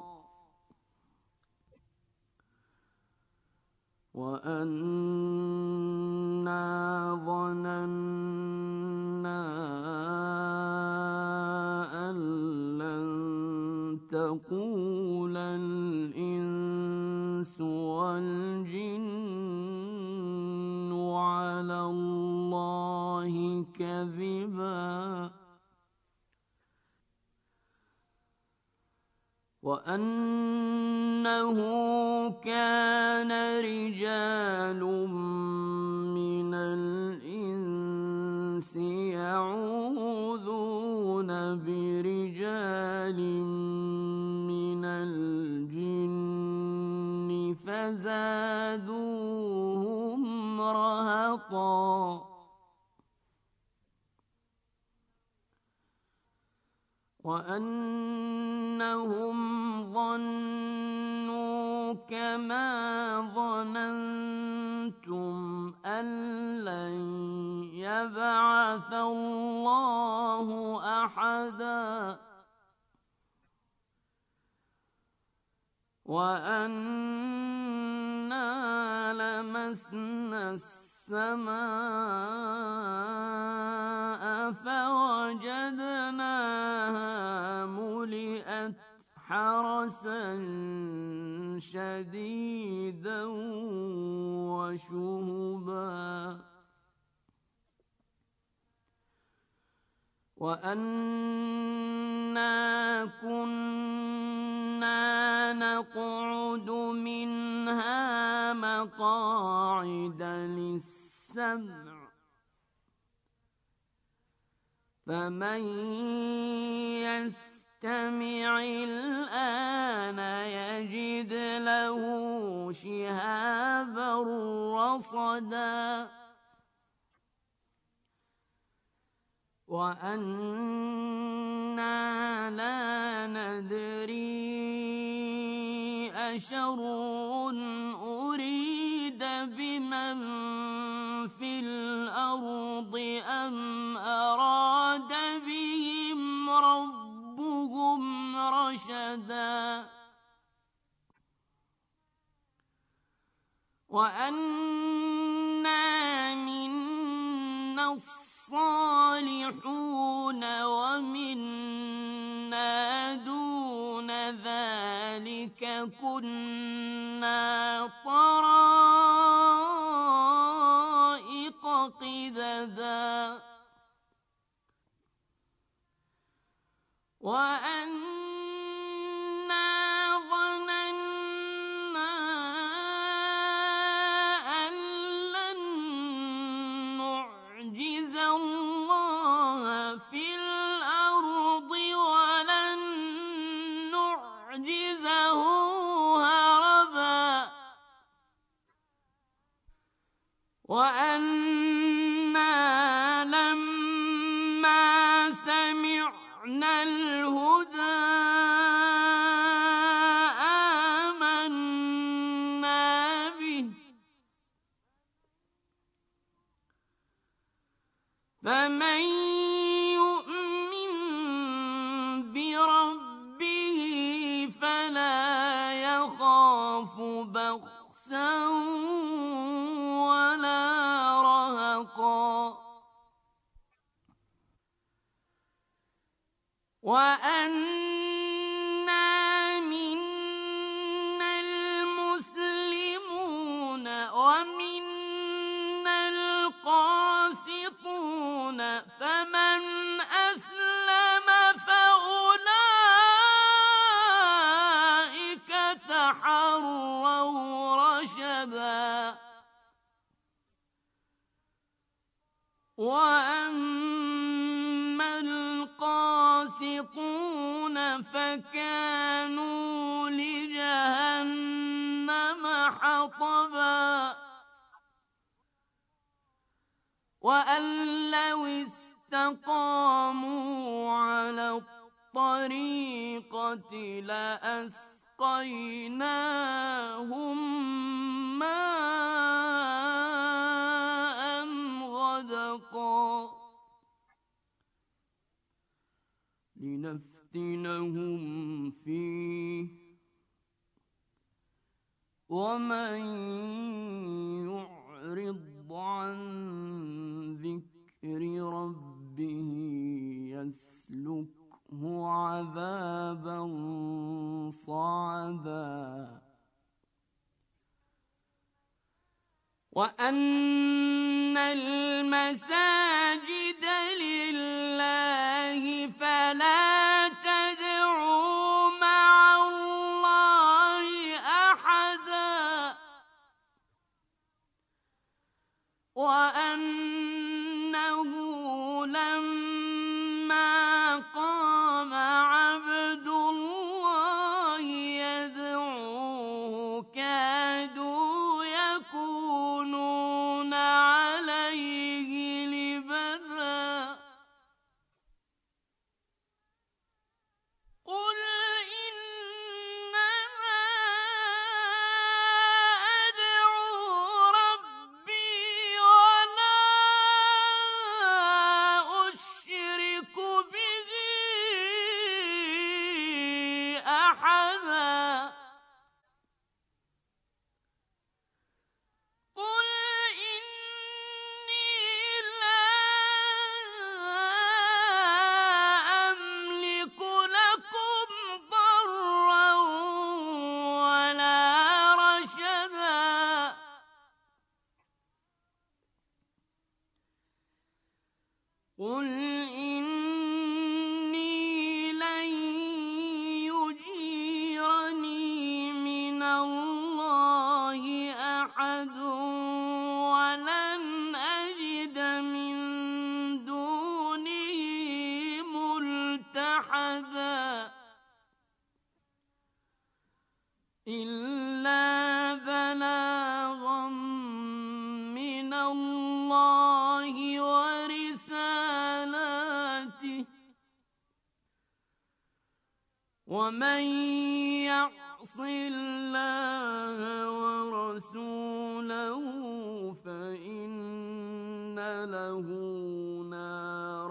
A: وأنا ظننا أن لن تقول الإنس والجن على الله كذبا وأنه كان رجال من الإنس يعوذون برجال من الجن فزادوهم رهقا وأنهم ظنوا كما ظننتم أن لن يبعث الله أحدا وأنا لمسنا السماء فوجدناها ملئت حرسا شديدا وشهبا وأنا كنا نقعد منها مقاعد للسمع فمن يستمع الآن يجد له شهابا رصدا وأنا لا ندري أشر أريد بمن في الأرض أم أراد بهم ربهم رشدا وأنا منا الصالحون ومنا دون ذلك كنا طرائق قددا وأنا ظننا أن لن نعجز الله في الأرض ولن نعجزه هربا وأنا لما سمعنا الهدى آمنا به فمن يؤمن بربه فلا يخاف بخسا ولا رهقا وأنا منا المسلمون ومنا القاسطون فمن أسلم فأولئك تحروا رشدا وأما القاسطون فكانوا لجهنم حطبا وأن لو استقاموا على الطريقة لأسقيناهم ماء غدقا لنفتنهم فيه ومن يعرض عن ذكر ربه يسلكه عذابا صعدا وأن المساجد لله فلا تدعوا مع الله أحدا وأنه لما قام عبد الله يدعوه كادوا يكونون عليه لبدا قل إنما أدعو ربي ولا أشرك به أحدا قل إني لا أملك لكم ضرا ولا رشدا قل إني لن يجيرني من الله أحد ولن أجد من دونه ملتحدا إلا بلاغا من الله ورسالاته ومن يعص الله ورسوله فإن له نار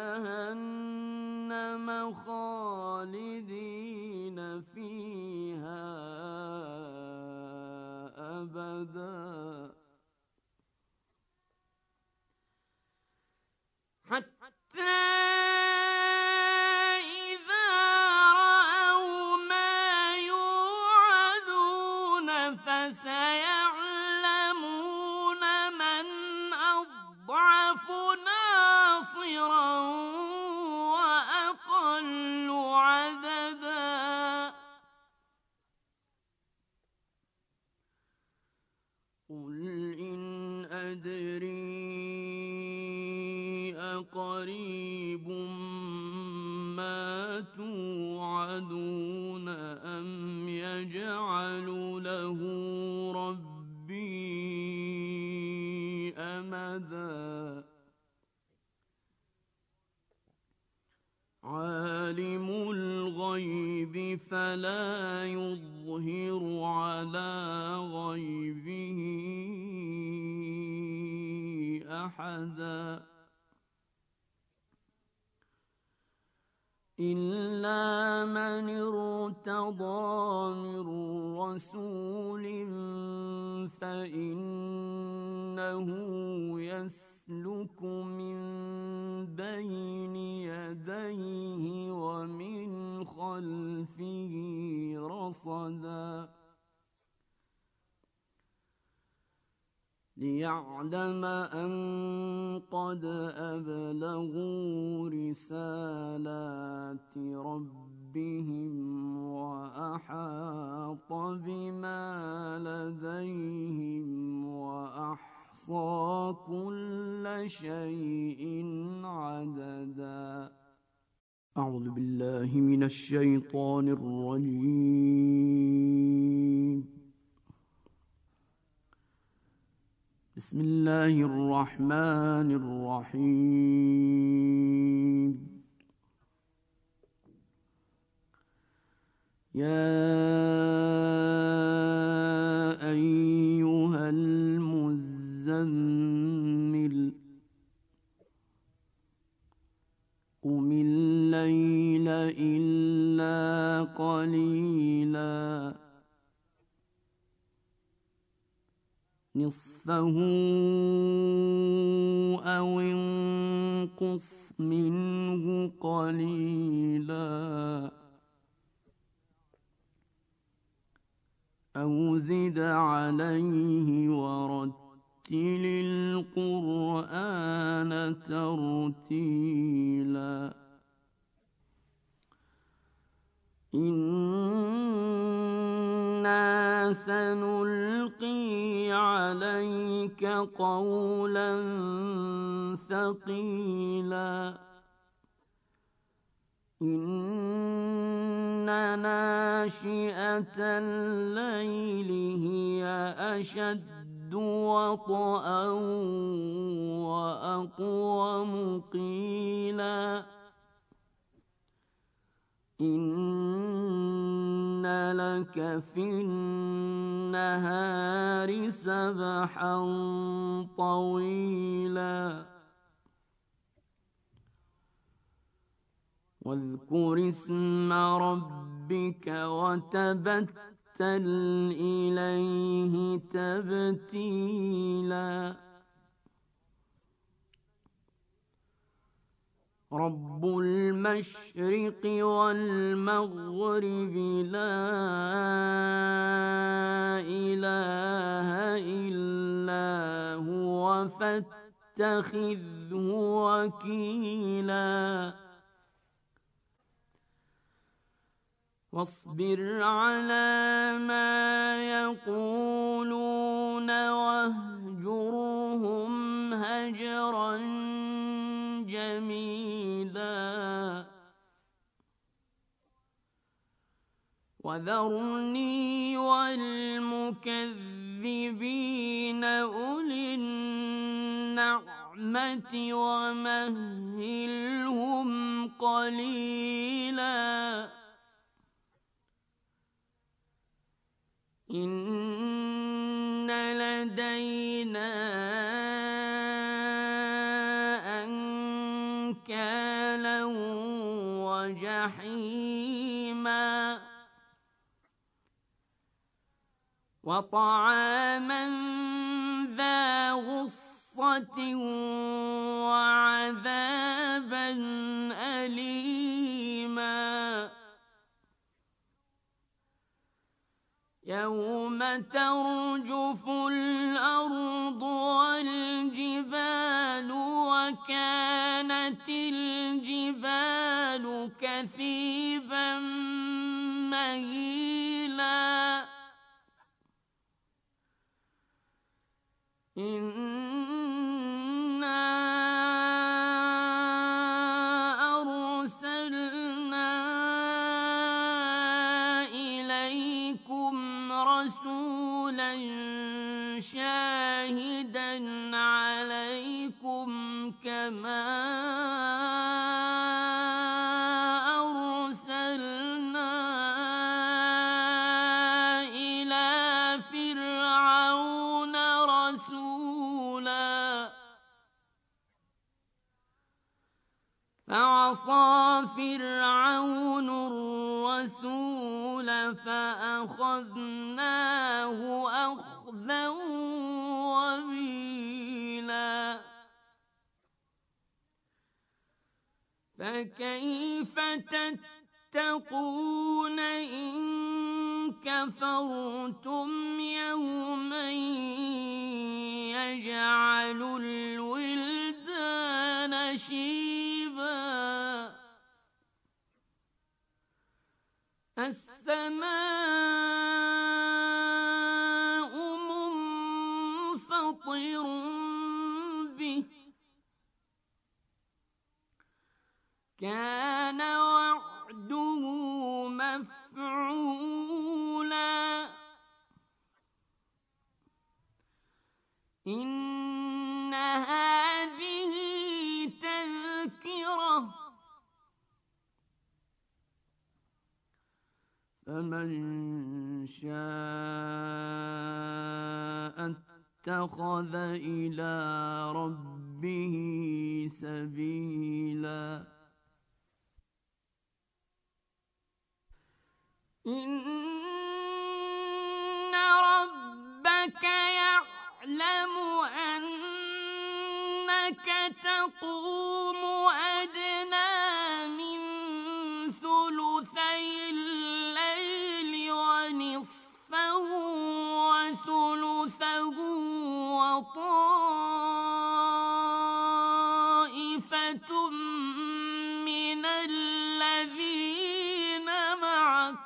A: جهنم خالدين فيها أبدا فسيعلمون من أضعف ناصرا وأقل عددا قل إن أدري أقريب ما توعدون أم يجعل له ربي أمدا عالم الغيب فلا يظهر على غيبه أحدا إلا من ارتضى من رسول فإنه يسلك من بين يديه ومن خلفه رصدا ليعلم أن قد أبلغوا رسالات ربهم وأحاط بما لديهم وأحصى كل شيء عددا أعوذ بالله من الشيطان الرجيم بسم الله الرحمن الرحيم يا أيها المزمل قم الليل إلا قليلا نصفه أو انقص منه قليلا أو زد عليه ورتل القرآن ترتيلا إنا سنلقي عليك قولا ثقيلا إن ناشئة الليل هي أشد وطئا وأقوم قيلا إن لك في النهار سبحا طويلا واذكر اسم ربك وتبتل إليه تبتيلا رب المشرق والمغرب لا إله إلا هو فاتخذه وكيلا واصبر على ما يقولون واهجرهم هجرا جميلا وذرني والمكذبين أولي النعمة ومهلهم قليلا إن لدينا أنكالا وجحيما وطعاما ذا غصة وعذابا أليما يوم ترجف الأرض والجبال وكانت الجبال كثيبا مهيلا إنا أرسلنا إليكم رسولا شاهدا عليكم كما أرسلنا إلى فرعون رسولا فعصى فرعون الرسول فأخذناه أخذا وبيلا فكيف تتقون إن كفرتم يوما يجعل الولدان شيبا السماء منفطر به كان وعده مفعولا إن هذه تذكرة فمن شاء اتخذ إلى ربه سبيلا إن ربك يعلم أنك تقوم أدنى من ثلثي الليل ونصفه وثلثه وطائفة من الذين معك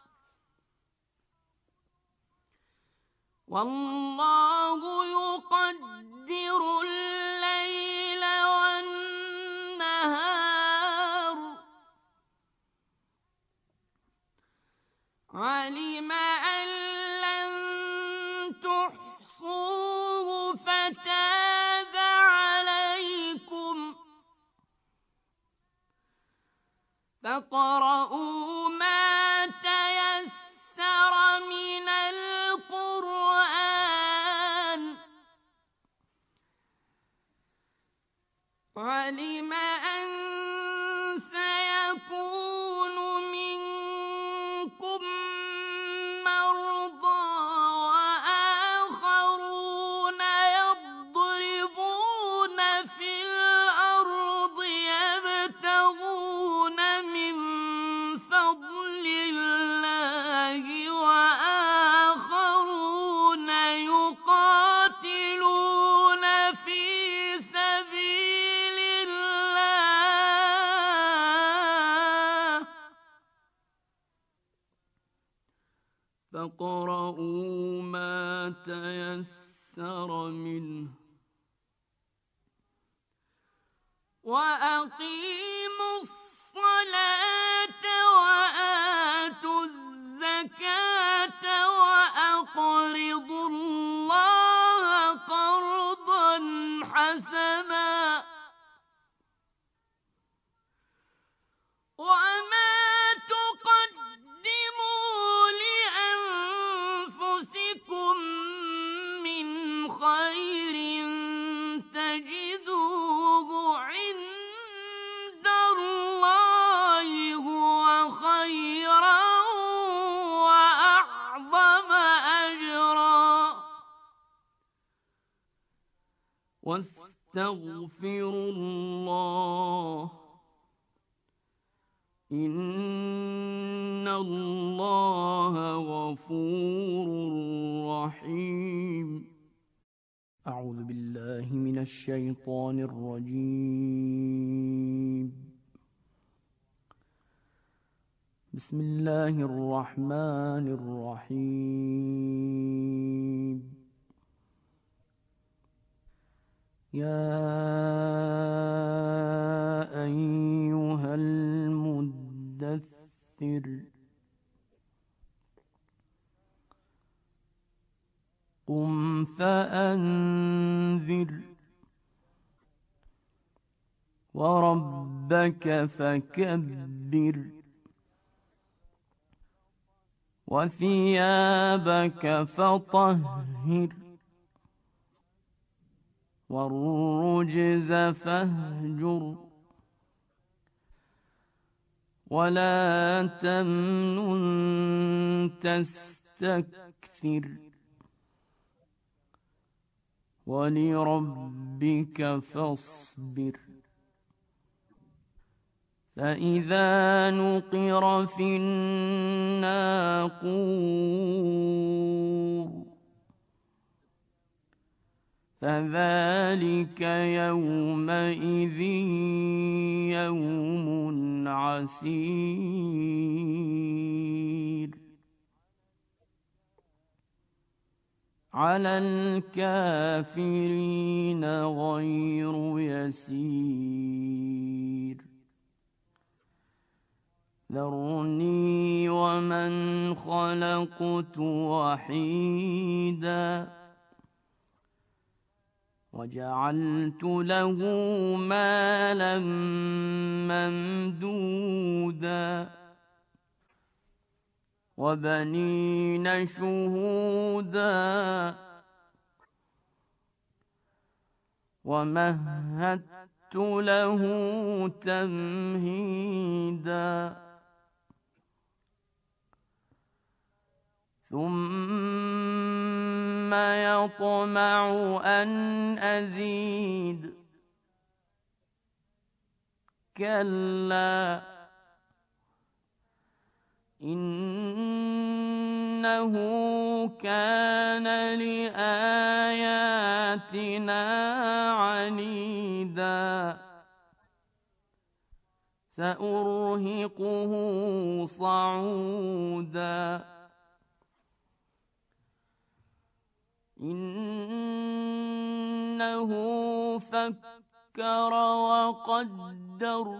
A: والله يقدر الليل والنهار علم أن لن تحصوه فتاب عليكم فاقرؤوا ما تيسر من القرآن علم أن سيكون منكم مرضى وآخرون يضربون في الأرض يبتغون من فضل الله وآخرون يقاتلون في سبيل الله فاقرؤوا ما تيسر منه وأقيموا الصلاة وآتوا الزكاة وأقرضوا الله قرضا حسنا وما تقدموا لأنفسكم من خير تجدوه عند الله هو خيرا وأعظم أجرا واستغفروا الله إن اللَّهَ غَفُورٌ رَّحِيمٌ. أعوذ بالله من الشيطان الرجيم. بسم الله الرحمن الرحيم. يا أيها المدثر قم فأنذر وربك فكبر وثيابك فطهر والرجز فاهجر ولا تمنن تستكثر ولربك فاصبر. فإذا نقر في الناقور فذلك يومئذ يوم عسير على الكافرين غير يسير. ذرني ومن خلقت وحيدا وجعلت له مالا ممدودا وبنين شهودا ومهدت له تمهيدا ثم يطمع أن أزيد كلا إنه كان لآياتنا عنيدا سأرهقه صعودا إنه فكر وقدر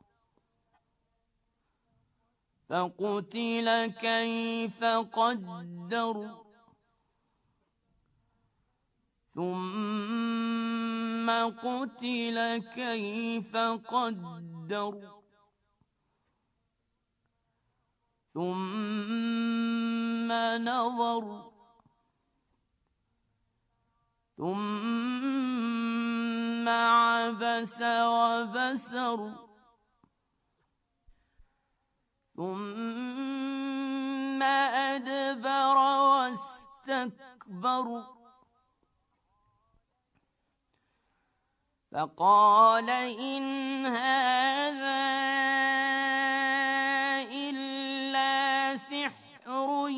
A: فقتل كيف قدر ثم قتل كيف قدر ثم نظر ثم عبس وبسر ثم أدبر واستكبر فقال إن هذا إلا سحر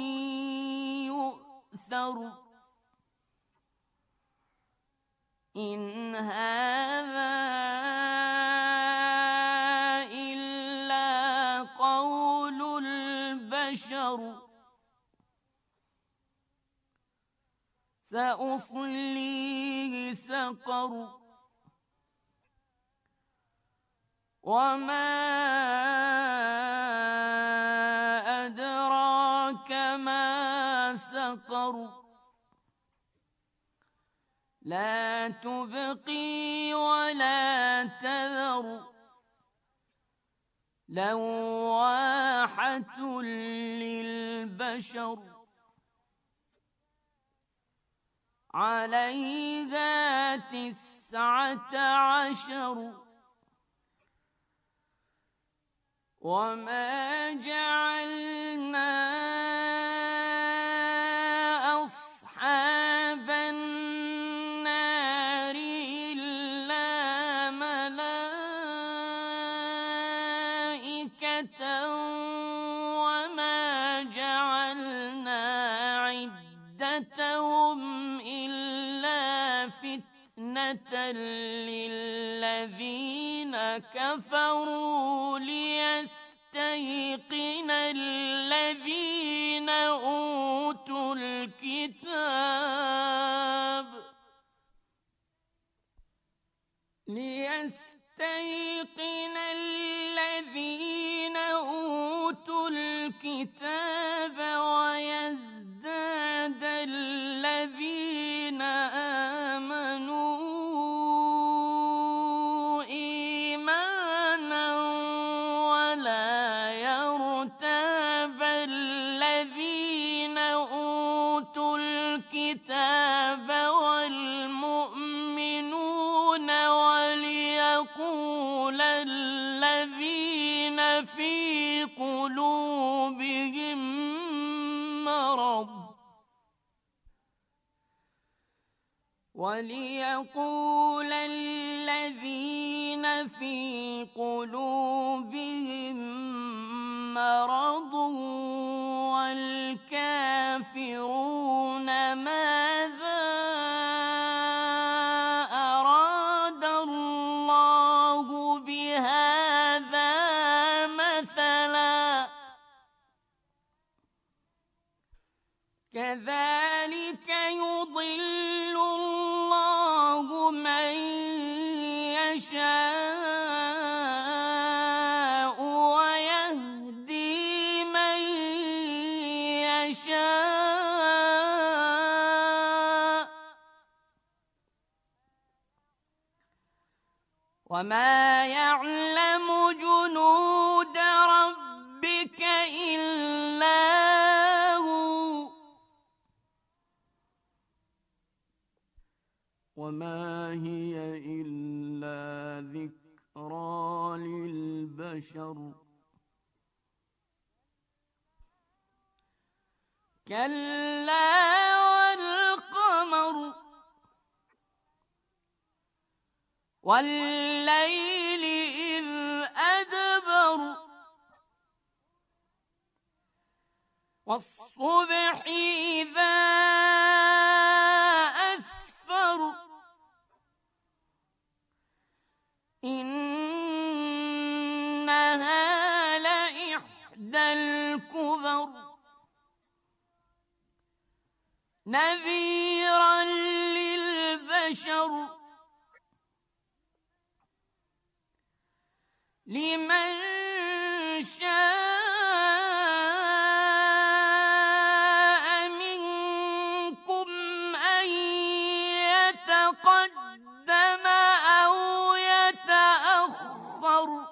A: يؤثر إن هذا إلا قول البشر سأصليه سقر وما أدراك ما سقر لا تبقي ولا تذر لواحة للبشر عليها 19 وما جعلنا أصحاب النار إلا ملائكة وما زادتهم إلا فتنة للذين كفروا ليستيقن الذين أوتوا الكتاب ويزداد الذين آمنوا إيمانا ولا يرتاب الذين أوتوا الكتاب والمؤمنون وليقول الذين في قلوبهم مرض والكافرون ماذا أراد الله بهذا مثلا كذلك يضل الله من يشاء ويهدي من يشاء وما يعلم جنود ربك إلا هو وما هي إلا ذكرى للبشر كلا والقمر والليل إذ أدبر والصبح إذا أسفر إنها لإحدى الكبر نذيرا للبشر لمن شاء منكم أن يتقدم أو يتأخر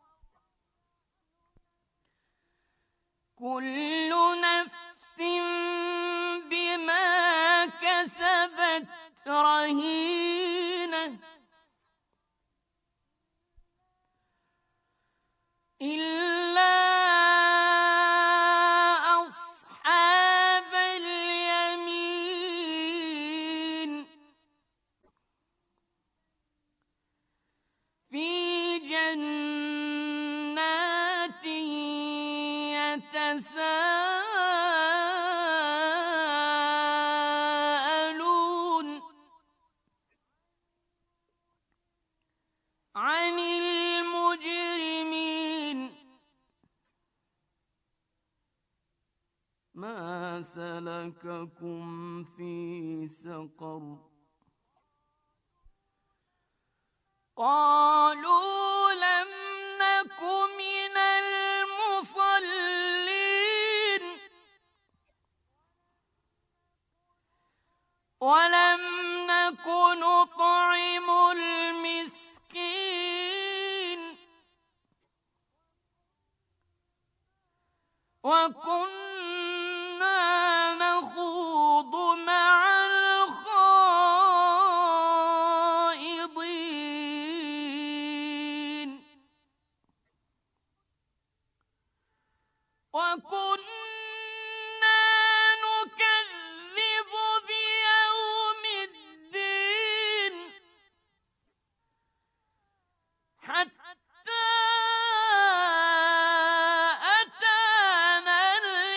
A: كل نفس بما كسبت رهينة إلا أصحاب اليمين في جنات يتساءلون عن المجرمين ما سلككم في سقر قالوا لم نك من المصلين ولم نك نطعم المسكين وكنا نخوض مع الخائضين وكنا نكذب بيوم الدين حتى أتانا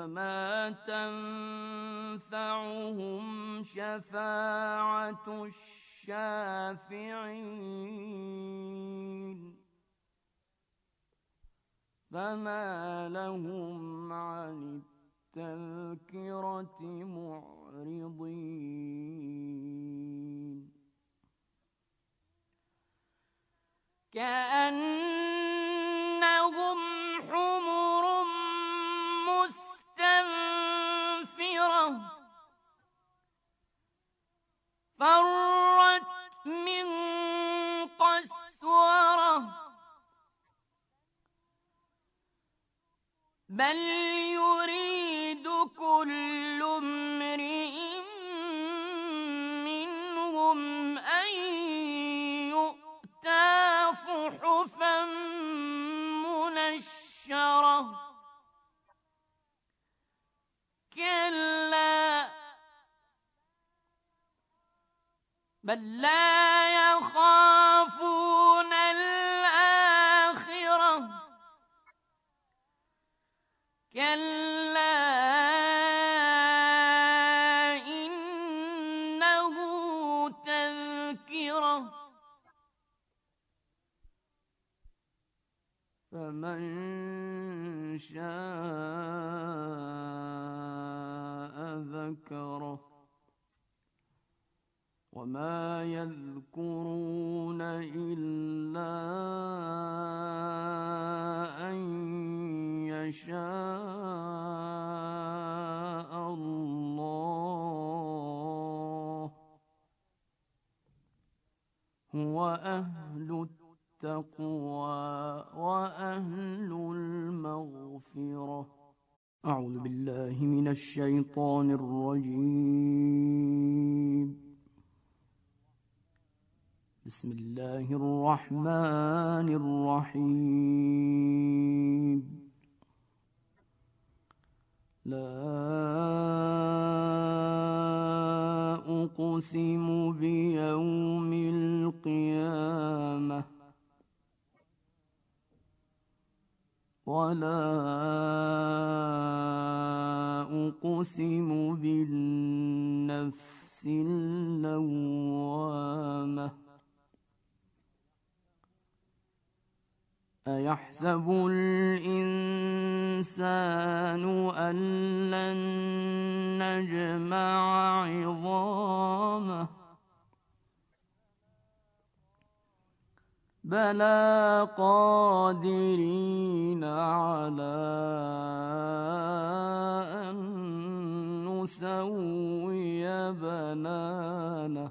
A: فما تنفعهم شفاعة الشافعين فما لهم عن التذكرة معرضين كأنهم حمر مستنفرة فرت من قسورة بل يريد كل امرئ منهم أن يؤتى صحفا منشرة كلا بل لا يخافون الآخرة كلا إنه تذكرة فمن شاء ذكره وما يذكرون إلا أن يشاء الله هو أهل التقوى وأهل المغفرة. أعوذ بالله من الشيطان الرجيم. بسم الله الرحمن الرحيم. لا أقسم بيوم القيامة ولا أقسم بالنفس اللوامة أيحسب الإنسان أن لن نجمع عظامه بلى قادرين على أن نسوي بنانه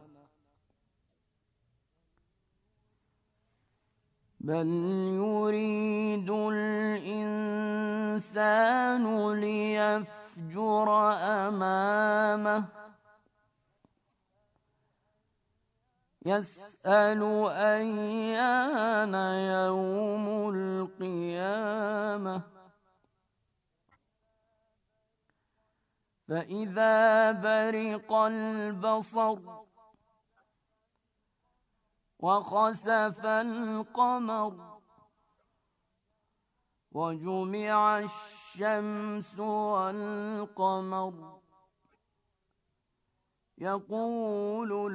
A: بل يريد الإنسان ليفجر أمامه يسأل أيان يوم القيامة فإذا برق البصر وخسف القمر وجمع الشمس والقمر يقول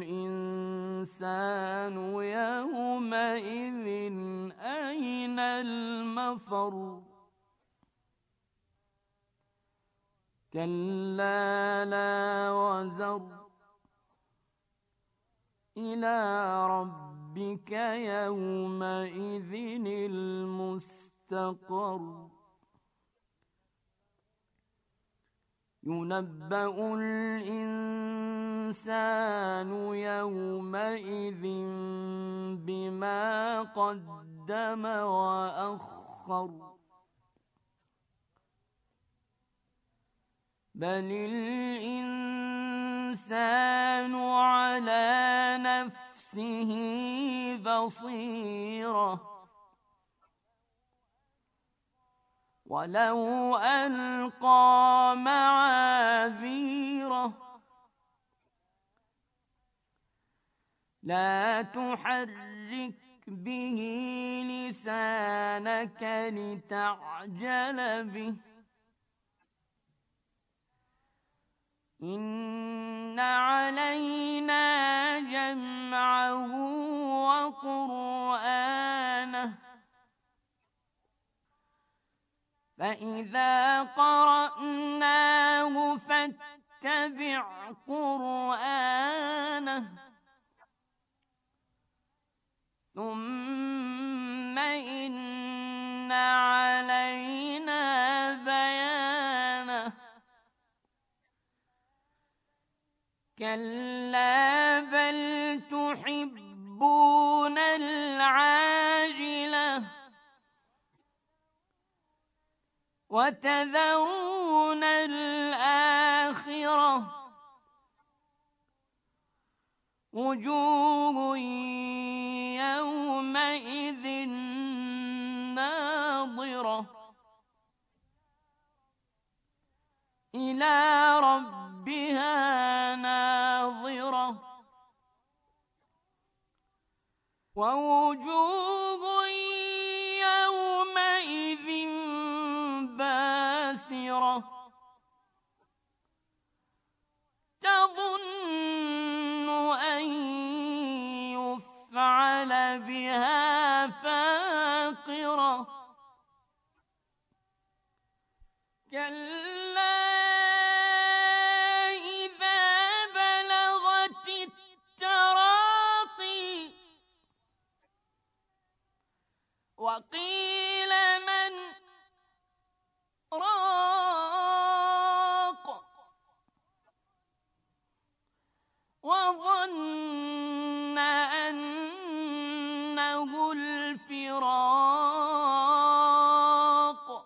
A: الإنسان يومئذ أين المفر كلا لا وزر إلى ربك يومئذ المستقر ينبأ الإنسان يومئذ بما قدم وأخر بل الإنسان على نفسه بصيرة ولو ألقى معاذيره لا تحرك به لسانك لتعجل به إن علينا جمعه وقرآنه فإذا قرأناه فاتبع قرآنه ثم إن علينا بيانه كلا بل تحبون العاجلة وتذرون الآخرة وجوه يومئذ ناظرة إلى ربها ناظرة ووجوه يومئذ باسرة تظن أن يفعل بها فاقرة كلا إذا بلغت التراقي وقيل من راق وظن أنه الفراق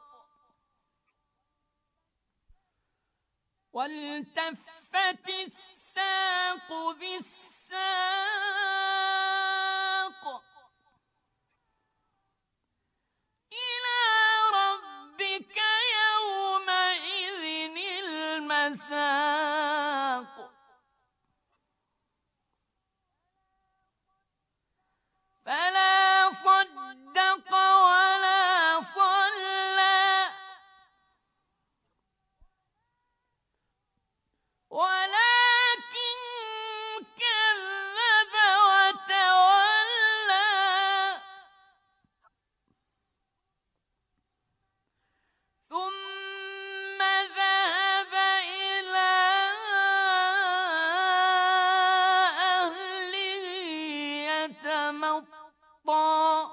A: والتفت الساق بالساق إلى ربك يومئذ المساق فلا صدق ولا صلى ولكن كذب وتولى ثم ذهب إلى أهله يتمطى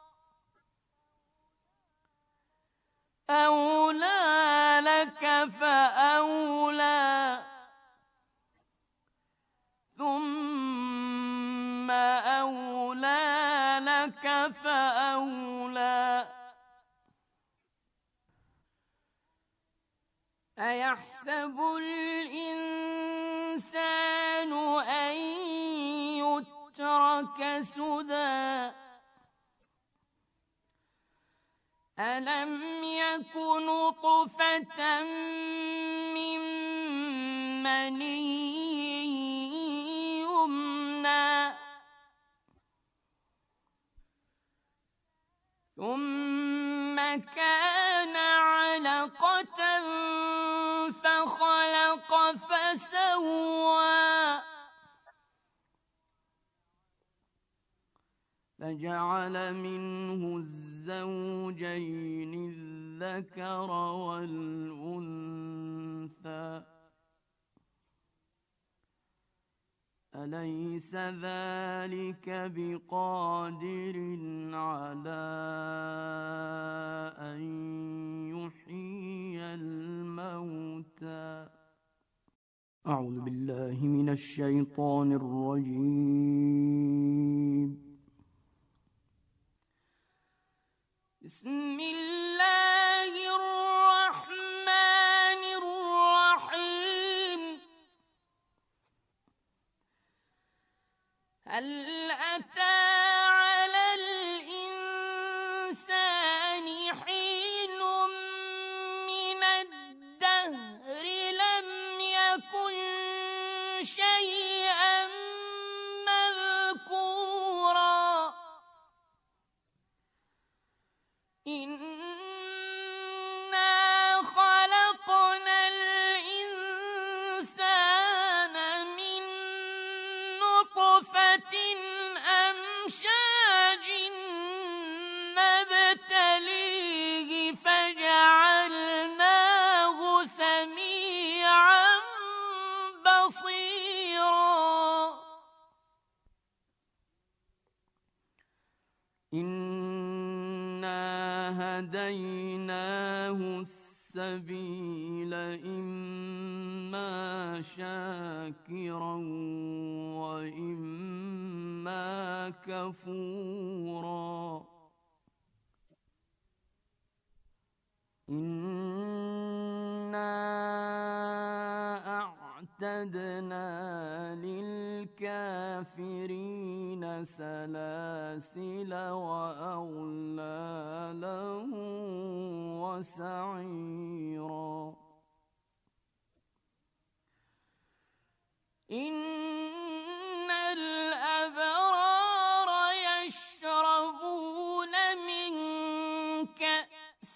A: أولى لك فأولى ثم أولى لك فأولى أيحسب الإنسان أن يترك سدى ألم يك نطفة من مني يمنى ثم كان علقة فخلق فسوى فجعل منه الزوجين الذكر والأنثى أليس ذلك بقادر على أن يحيي الموتى أعوذ بالله من الشيطان الرجيم بسم الله الرحمن الرحيم هل أتى على الإنسان حين من الدهر لم يكن شيئا مذكورا إنا خلقنا الإنسان وهديناه السبيل إما شاكرا وإما كفورا إنا أعتدنا للكافرين سلاسل وأغلالا وسعيرا إن الأبرار يشربون من كأس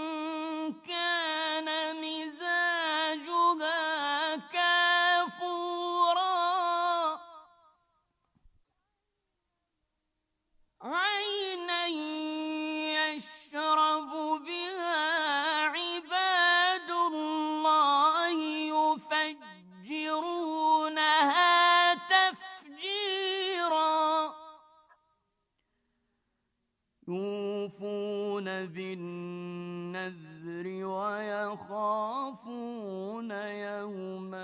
A: كان مزاجها كافورا عينا يشرب بها عباد الله يفجرونها تفجيرا يوفون بالنذر ويخافون يوما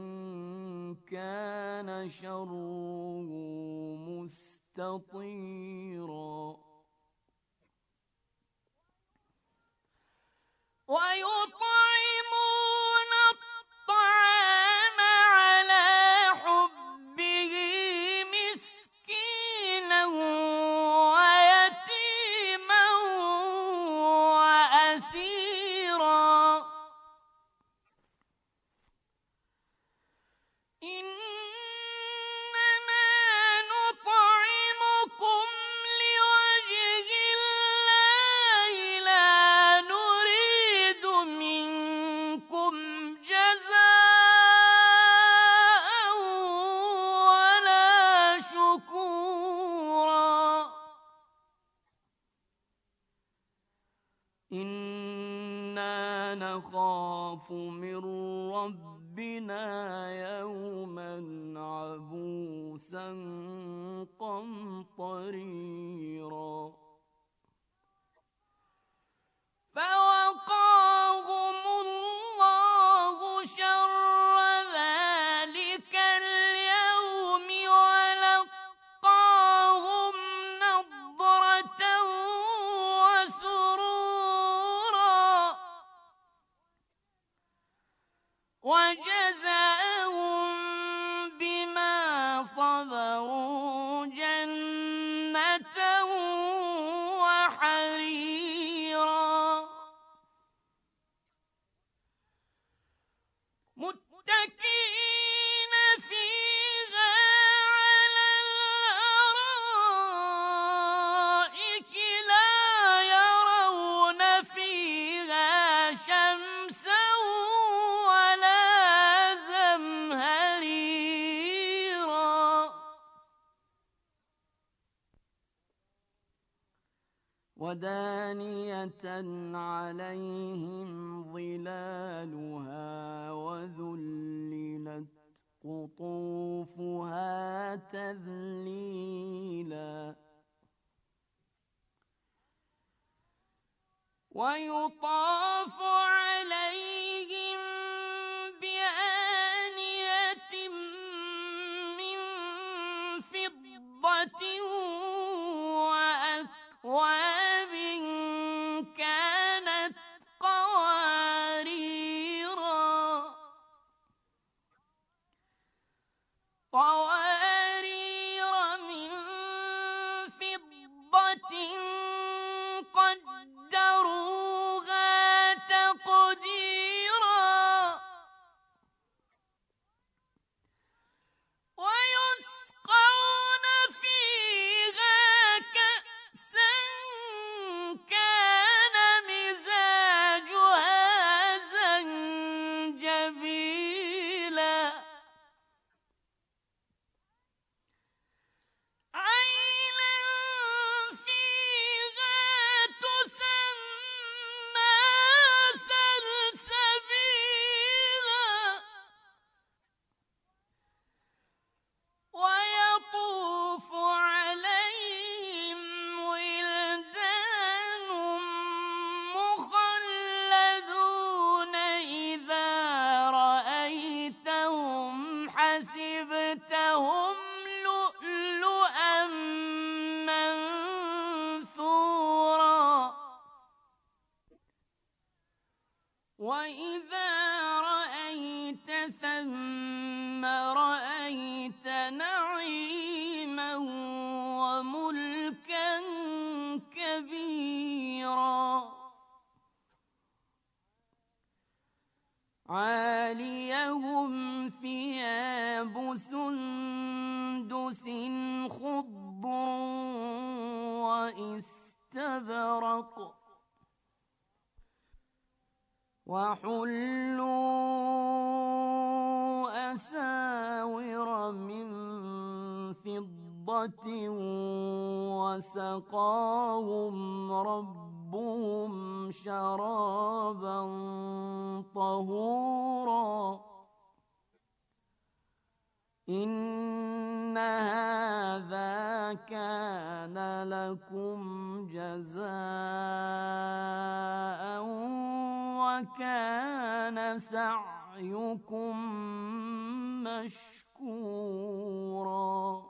A: كان شره مستطيرا ويطعمون الطعام على حبه مسكينا ويتيما وأسيرا إنما نطعمكم لوجه الله لا نريد منكم جزاء ولا شكورا إنا نخاف من ربنا يوما عبوسا قمطريرا فوقاهم الله شر ذلك اليوم ولقاهم نضرة وسرورا وجزاهم بما صبروا جنة وحريرا متكئين فيها على الأرائك لا يرون فيها شمسا ولا زمهريرا ودانية عليهم ظلالها وذللت قطوفها تذليلا ويطاف عليهم بآنية من فضة وأكواب كانت قوارير من فضة قدروها تقديرا وَإِذَا رَأَيْتَ ثَمَّ رَأَيْتَ نَعِيمًا وَمُلْكًا كَبِيرًا عَالِيَهُمْ ثِيَابُ سُندُسٍ خُضْرٌ وَإِسْتَبْرَقٌ وَحُلُّوا أَسَاوِرَ مِن فِضَّةٍ وَسَقَاهُمْ رَبُّهُمْ شَرَابًا طَهُورًا إِنَّ هَٰذَا كَانَ لَكُمْ جَزَاءً وَكَانَ سَعْيُكُمْ مَشْكُورًا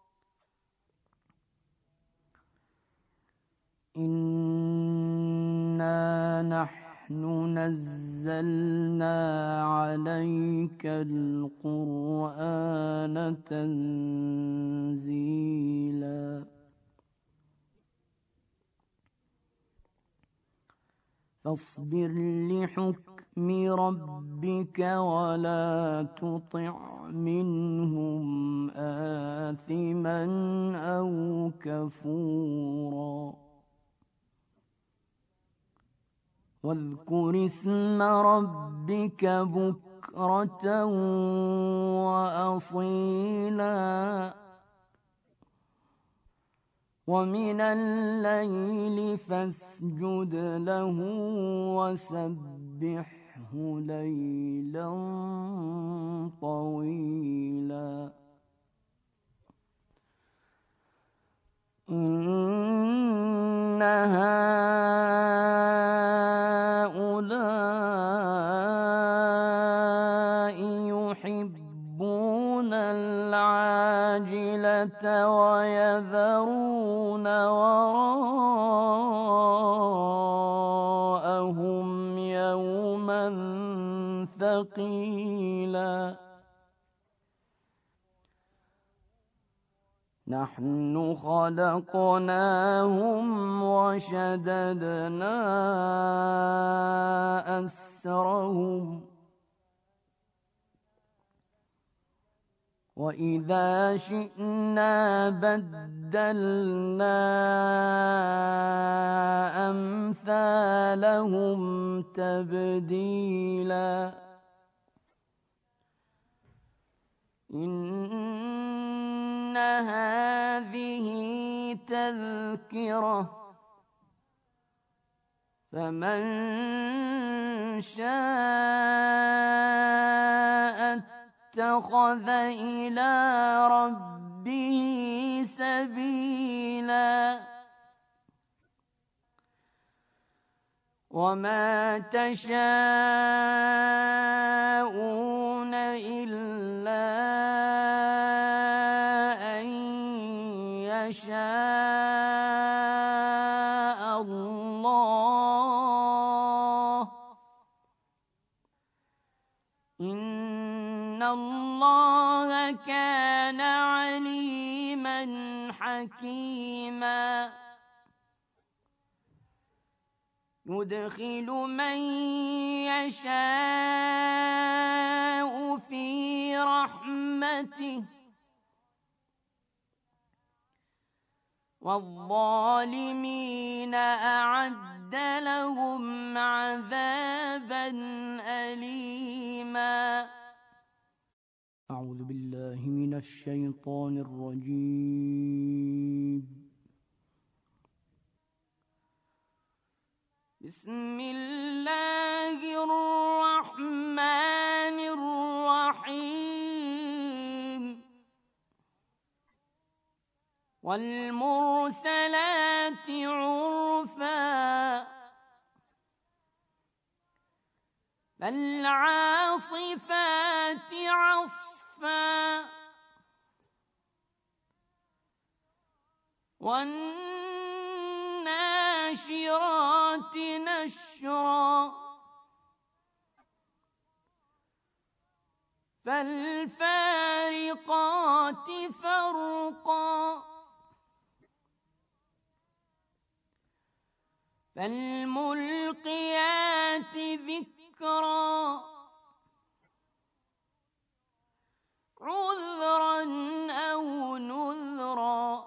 A: إِنَّا نَحْنُ نَزَّلْنَا عَلَيْكَ الْقُرْآنَ تَنزِيلًا فاصبر لحكم ربك ولا تطع منهم آثما أو كفورا واذكر اسم ربك بكرة وأصيلا ومن الليل فاسجد له وسبحه ليلا طويلا إن هؤلاء يحبون العاجلة ويذرون وراءهم يوما ثقيلا نحن خلقناهم وشددنا أسرهم وإذا شئنا بدلنا أمثالهم تبديلا إن هذه تذكرة فمن شاء اتخذ إلى ربه سبيلا وما تشاءون إلا أن يشاء الله إن الله كان عليما حكيما يدخل من يشاء في رحمته والظالمين أعد لهم عذابا أليما أعوذ بالله من الشيطان الرجيم بسم الله الرحمن الرحيم والمرسلات عرفا فالعاصفات عصفا والناشرات نشرا فالفارقات فرقا فالملقيات ذكرا عذرا أو نذرا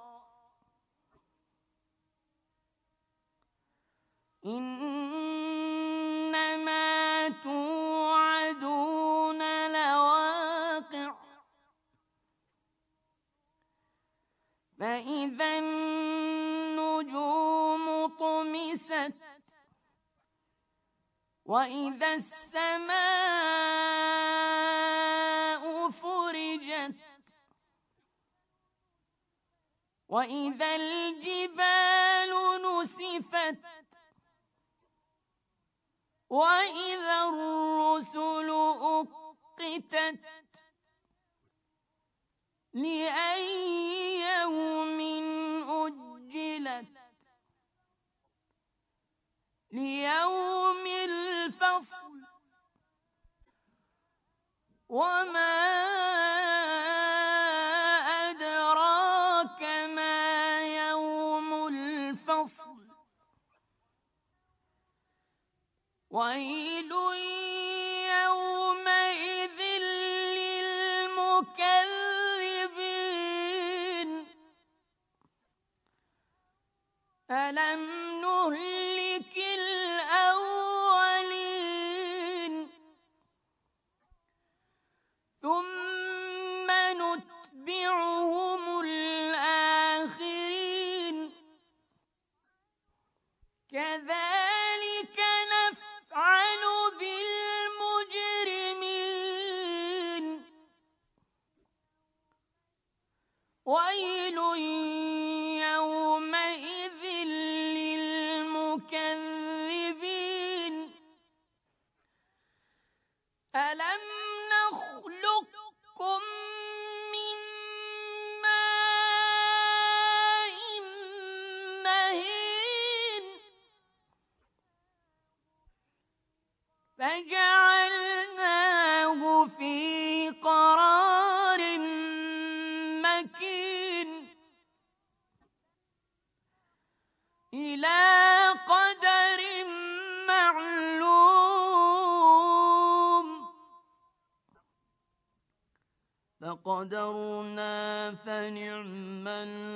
A: إنما توعدون لواقع فإذا النجوم طمست وإذا السماء فرجت وإذا الجبال نسفت وإذا الرسل أقتت لأي يوم أجلت ليوم الفصل وما أدراك ما يوم الفصل ويل يومئذ للمكذبين ألم نهلك الأولين ثم نتبعهم الآخرين كذلك نفعل بالمجرمين ويل يومئذ للمكذبين ألم نخلقكم من ماء مهين فجعلناه في قرار مكين إلى قدر معلوم فقدرنا فنعم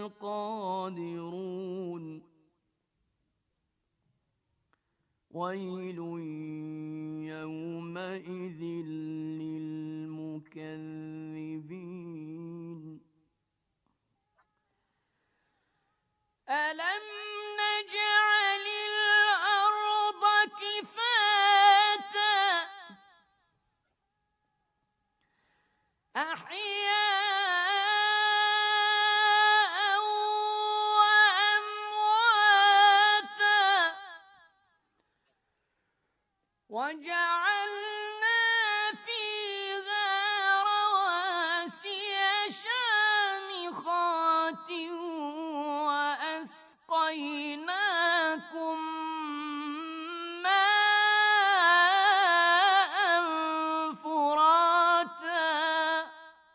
A: القادرون ويل يومئذ للمكذبين ألم نجعل الأرض كفاتا أحياء وأمواتا وجعلنا فيها رواسي شامخات وأسقيناكم ماء فراتا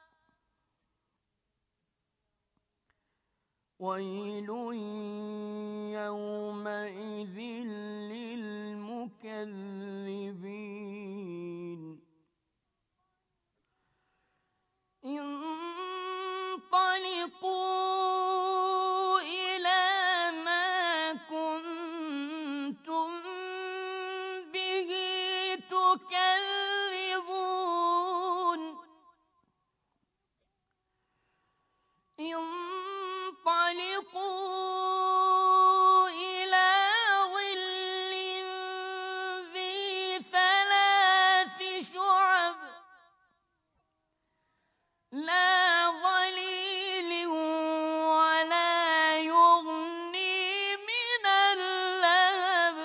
A: ويل يومئذ للمكذبين انطلقوا إلى ما كنتم به تكذبون انطلقوا إلى ظل ذي ثلاث شعب لا ظليل ولا يغني من اللهب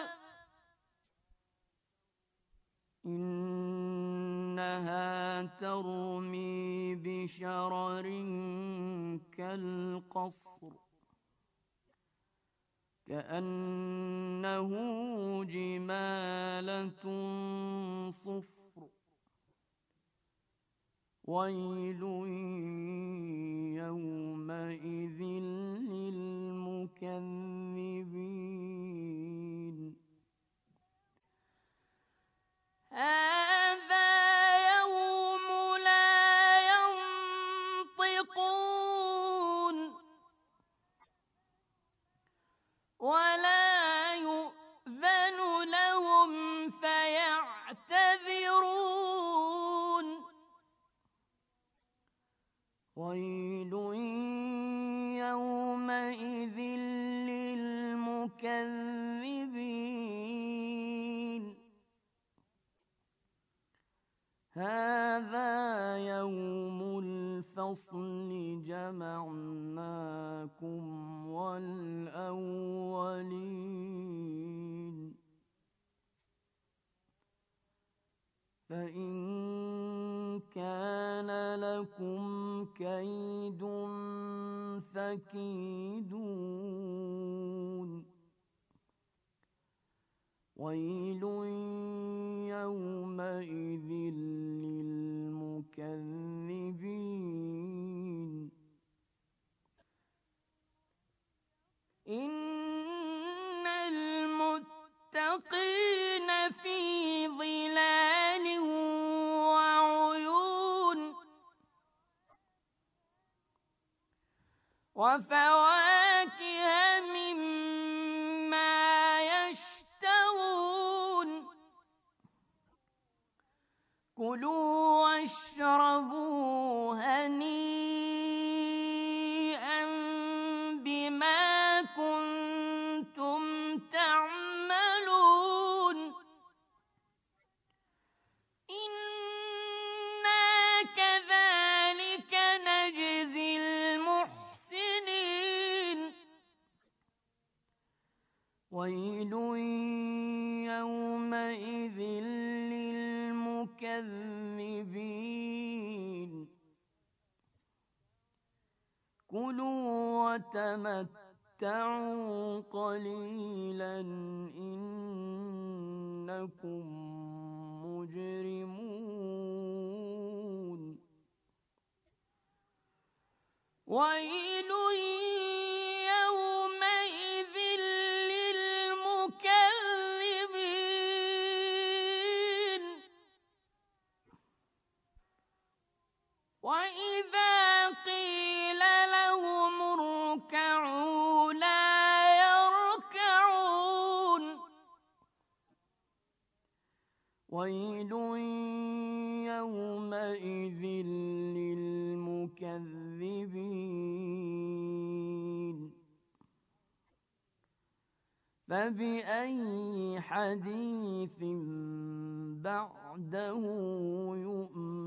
A: إنها ترمي بشرر كالقصر كأنه جمالة صفر ويل يومئذ للمكذبين هذا يوم لا ينطقون ولا يؤذن لهم فيعتذرون ويل يومئذ للمكذبين هذا يوم الفصل جمعناكم والأولين فإن كان لكم كيد فكيدون ويل يومئذ للمكذبين إن المتقين في ظلال وعيون وفواكه مما يشتهون كلوا واشربوا هنيئا بما كنتم تعملون إنا كذلك نجزي المحسنين ويل يومئذ للمكذبين كلوا وتمتعوا قليلا إنكم مجرمون ويل يومئذ للمكذبين وإذا قيل لهم اركعوا لا يركعون ويل يومئذ للمكذبين فبأي حديث بعده يؤمنون